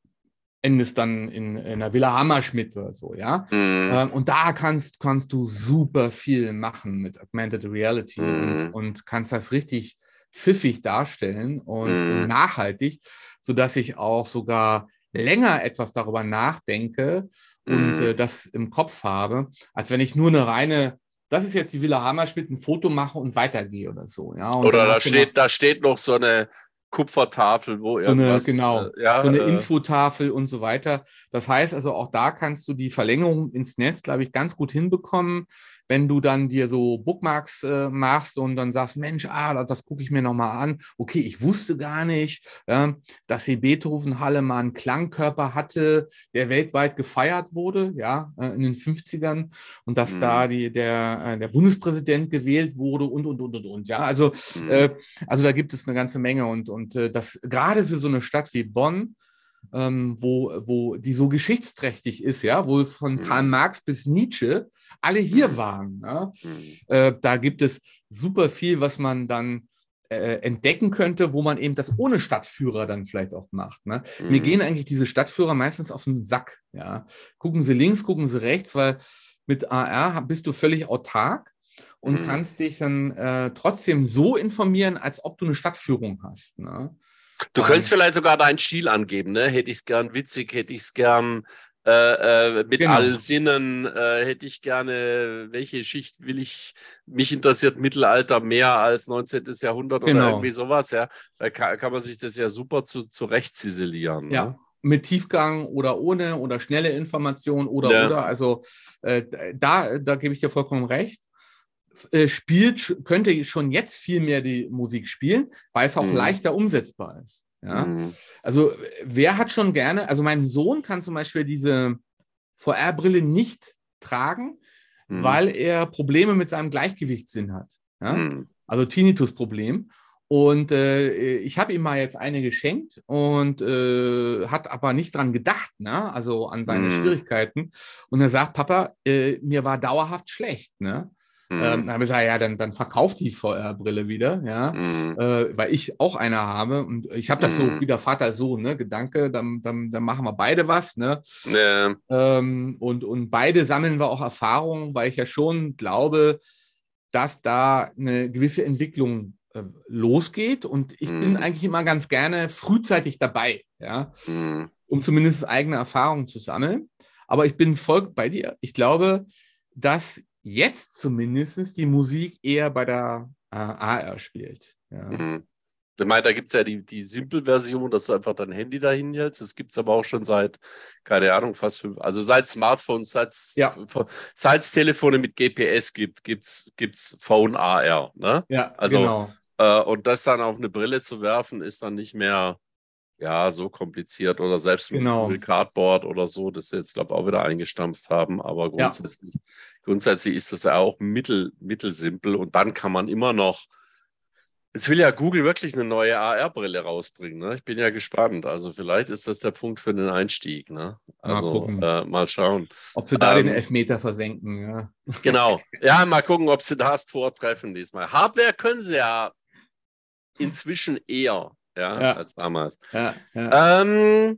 endest dann in, in der Villa Hammerschmidt oder so, ja. Mhm. Ähm, und da kannst, kannst du super viel machen mit Augmented Reality Mhm. und, und kannst das richtig pfiffig darstellen und, Mhm. und nachhaltig, sodass ich auch sogar länger etwas darüber nachdenke und Mhm. äh, das im Kopf habe, als wenn ich nur eine reine, das ist jetzt die Villa Hammerschmidt, ein Foto mache und weitergehe oder so, ja. Und Oder dann da hast du noch steht, da steht noch so eine Kupfertafel, wo so eine, irgendwas, genau, äh, ja, so eine äh, Infotafel und so weiter. Das heißt also, auch da kannst du die Verlängerung ins Netz, glaube ich, ganz gut hinbekommen, wenn du dann dir so Bookmarks äh, machst und dann sagst, Mensch, ah, das, das gucke ich mir nochmal an. Okay, ich wusste gar nicht, ja, dass die Beethovenhalle mal einen Klangkörper hatte, der weltweit gefeiert wurde, ja, äh, in den fünfzigern und dass mhm. da die, der, äh, der Bundespräsident gewählt wurde und, und, und, und, und, ja. Also, Mhm. äh, also da gibt es eine ganze Menge und, und äh, das gerade für so eine Stadt wie Bonn, ähm, wo, wo die so geschichtsträchtig ist, ja, wo von Karl Mhm. Marx bis Nietzsche alle hier Mhm. waren. Ja? Mhm. Äh, da gibt es super viel, was man dann äh, entdecken könnte, wo man eben das ohne Stadtführer dann vielleicht auch macht. Ne? Mir Mhm. gehen eigentlich diese Stadtführer meistens auf den Sack. Ja? Gucken Sie links, gucken Sie rechts, weil mit A R bist du völlig autark und Mhm. kannst dich dann äh, trotzdem so informieren, als ob du eine Stadtführung hast. Ne? Du könntest Ähm, vielleicht sogar deinen Stil angeben, ne? Hätte ich es gern witzig, hätte ich es gern äh, äh, mit genau, allen Sinnen, äh, hätte ich gerne, welche Schicht will ich, mich interessiert Mittelalter mehr als neunzehntes. Jahrhundert oder irgendwie genau. sowas, ja. Da kann, kann man sich das ja super zu, zurecht ziselieren, ne? Ja, mit Tiefgang oder ohne oder schnelle Information oder Ja. oder. Also äh, da, da gebe ich dir vollkommen recht. Äh, spielt, könnte schon jetzt viel mehr die Musik spielen, weil es auch Mhm. leichter umsetzbar ist. Ja? Mhm. Also wer hat schon gerne, also mein Sohn kann zum Beispiel diese V R-Brille nicht tragen, Mhm. weil er Probleme mit seinem Gleichgewichtssinn hat. Ja? Mhm. Also Tinnitus-Problem. Und äh, ich habe ihm mal jetzt eine geschenkt und äh, hat aber nicht dran gedacht, ne? Also an seine Mhm. Schwierigkeiten. Und er sagt, Papa, äh, mir war dauerhaft schlecht. Ne? Ähm, Mhm. dann habe ich gesagt, ja, dann, dann verkauf die V R-Brille wieder, ja, Mhm. äh, weil ich auch eine habe. Und ich habe das so Mhm. wieder Vater-Sohn, ne, Gedanke, dann, dann, dann machen wir beide was, ne? Ja. Ähm, und, und beide sammeln wir auch Erfahrungen, weil ich ja schon glaube, dass da eine gewisse Entwicklung äh, losgeht. Und ich bin Mhm. eigentlich immer ganz gerne frühzeitig dabei, ja, Mhm. um zumindest eigene Erfahrungen zu sammeln. Aber ich bin voll bei dir. Ich glaube, dass jetzt zumindest die Musik eher bei der äh, A R spielt. Ja. Mhm. Ich meine, da gibt es ja die, die Simple-Version, dass du einfach dein Handy dahin hältst. Das gibt es aber auch schon seit, keine Ahnung, fast fünf, also seit Smartphones, seit Ja, seit es Telefone mit G P S gibt, gibt es Phone A R. Ne? ja, Also, genau. äh, und das dann auf eine Brille zu werfen, ist dann nicht mehr ja, so kompliziert. Oder selbst mit Genau. Google Cardboard oder so, das sie jetzt, glaube ich, auch wieder eingestampft haben. Aber Ja, grundsätzlich, grundsätzlich ist das ja auch mittel, mittelsimpel und dann kann man immer noch. Jetzt will ja Google wirklich eine neue A R-Brille rausbringen. Ne? Ich bin ja gespannt. Also vielleicht ist das der Punkt für den Einstieg. Ne? mal Also gucken, äh, mal schauen. ob sie da den Ähm, Elfmeter versenken. Ja, genau. Ja, mal gucken, ob sie das Tor treffen diesmal. Hardware können sie ja inzwischen eher, ja, ja, als damals. ja. Ja. Ähm,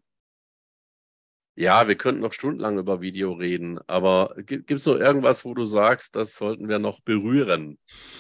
ja, wir könnten noch stundenlang über Video reden, aber gibt es noch irgendwas, wo du sagst, das sollten wir noch berühren?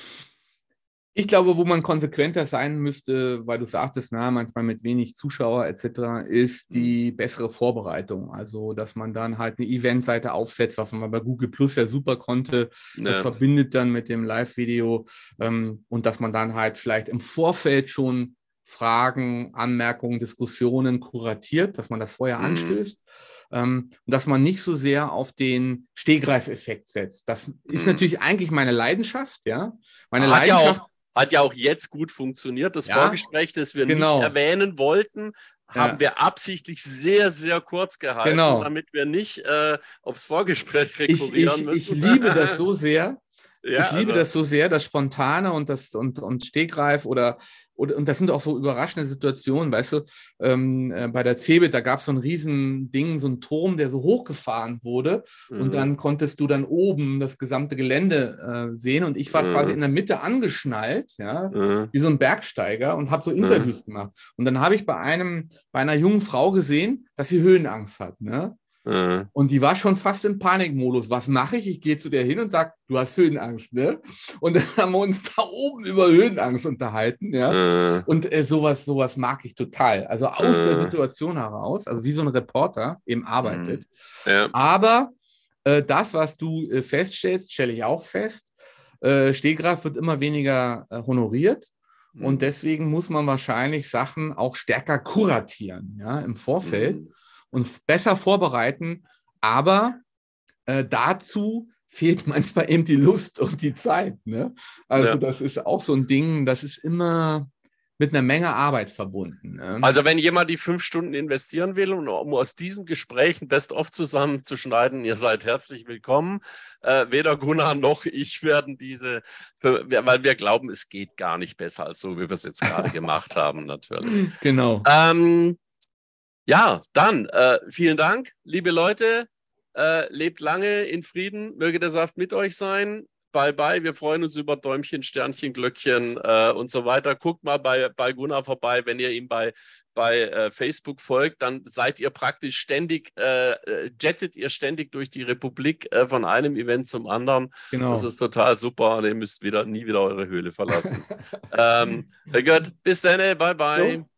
Ich glaube, wo man konsequenter sein müsste, weil du sagtest, na, manchmal mit wenig Zuschauer et cetera, ist Hm. die bessere Vorbereitung. Also, dass man dann halt eine Eventseite aufsetzt, was man bei Google Plus ja super konnte. Das Ne. verbindet dann mit dem Live-Video ähm, und dass man dann halt vielleicht im Vorfeld schon Fragen, Anmerkungen, Diskussionen kuratiert, dass man das vorher Hm. anstößt ähm, und dass man nicht so sehr auf den Stehgreifeffekt setzt. Das ist Hm. natürlich eigentlich meine Leidenschaft, ja. Meine Hat ja Leidenschaft. auch, hat ja auch jetzt gut funktioniert. Das Ja, Vorgespräch, das wir nicht genau. erwähnen wollten, haben ja. wir absichtlich sehr, sehr kurz gehalten, genau. damit wir nicht äh, aufs Vorgespräch rekurrieren ich, ich, müssen. Ich liebe das so sehr. Ja, ich liebe also, das so sehr, das Spontane und das und, und Stegreif oder, oder und das sind auch so überraschende Situationen, weißt du, ähm, äh, bei der CeBIT, da gab es so ein riesen Ding, so ein Turm, der so hochgefahren wurde mhm. und dann konntest du dann oben das gesamte Gelände äh, sehen und ich war mhm. quasi in der Mitte angeschnallt, ja, mhm. wie so ein Bergsteiger und habe so Interviews mhm. gemacht und dann habe ich bei einem, bei einer jungen Frau gesehen, dass sie Höhenangst hat, ne? Mhm. Und die war schon fast im Panikmodus. Was mache ich? Ich gehe zu der hin und sage, du hast Höhenangst, ne? Und dann haben wir uns da oben über Höhenangst unterhalten, ja. Mhm. Und äh, sowas, sowas mag ich total. Also aus mhm. der Situation heraus, also wie so ein Reporter eben arbeitet. Mhm. Ja. Aber äh, das, was du äh, feststellst, stelle ich auch fest. Äh, Stegreif wird immer weniger äh, honoriert. Mhm. Und deswegen muss man wahrscheinlich Sachen auch stärker kuratieren, ja, im Vorfeld. Mhm. Und besser vorbereiten, aber äh, dazu fehlt manchmal eben die Lust und die Zeit. Ne? Also ja. das ist auch so ein Ding, das ist immer mit einer Menge Arbeit verbunden. Ne? Also wenn jemand die fünf Stunden investieren will, und um aus diesem Gespräch ein Best-of zusammenzuschneiden, ihr seid herzlich willkommen. Äh, weder Gunnar noch ich werden diese, weil wir glauben, es geht gar nicht besser als so, wie wir es jetzt gerade gemacht haben, natürlich. Genau. Ähm, Ja, dann äh, vielen Dank, liebe Leute. Äh, lebt lange in Frieden. Möge der Saft mit euch sein. Bye, bye. Wir freuen uns über Däumchen, Sternchen, Glöckchen äh, und so weiter. Guckt mal bei, bei Gunnar vorbei. Wenn ihr ihm bei, bei äh, Facebook folgt, dann seid ihr praktisch ständig, äh, jettet ihr ständig durch die Republik äh, von einem Event zum anderen. Genau. Das ist total super. Und ihr müsst wieder, nie wieder eure Höhle verlassen. ähm, gut, bis dann. Bye, bye. So.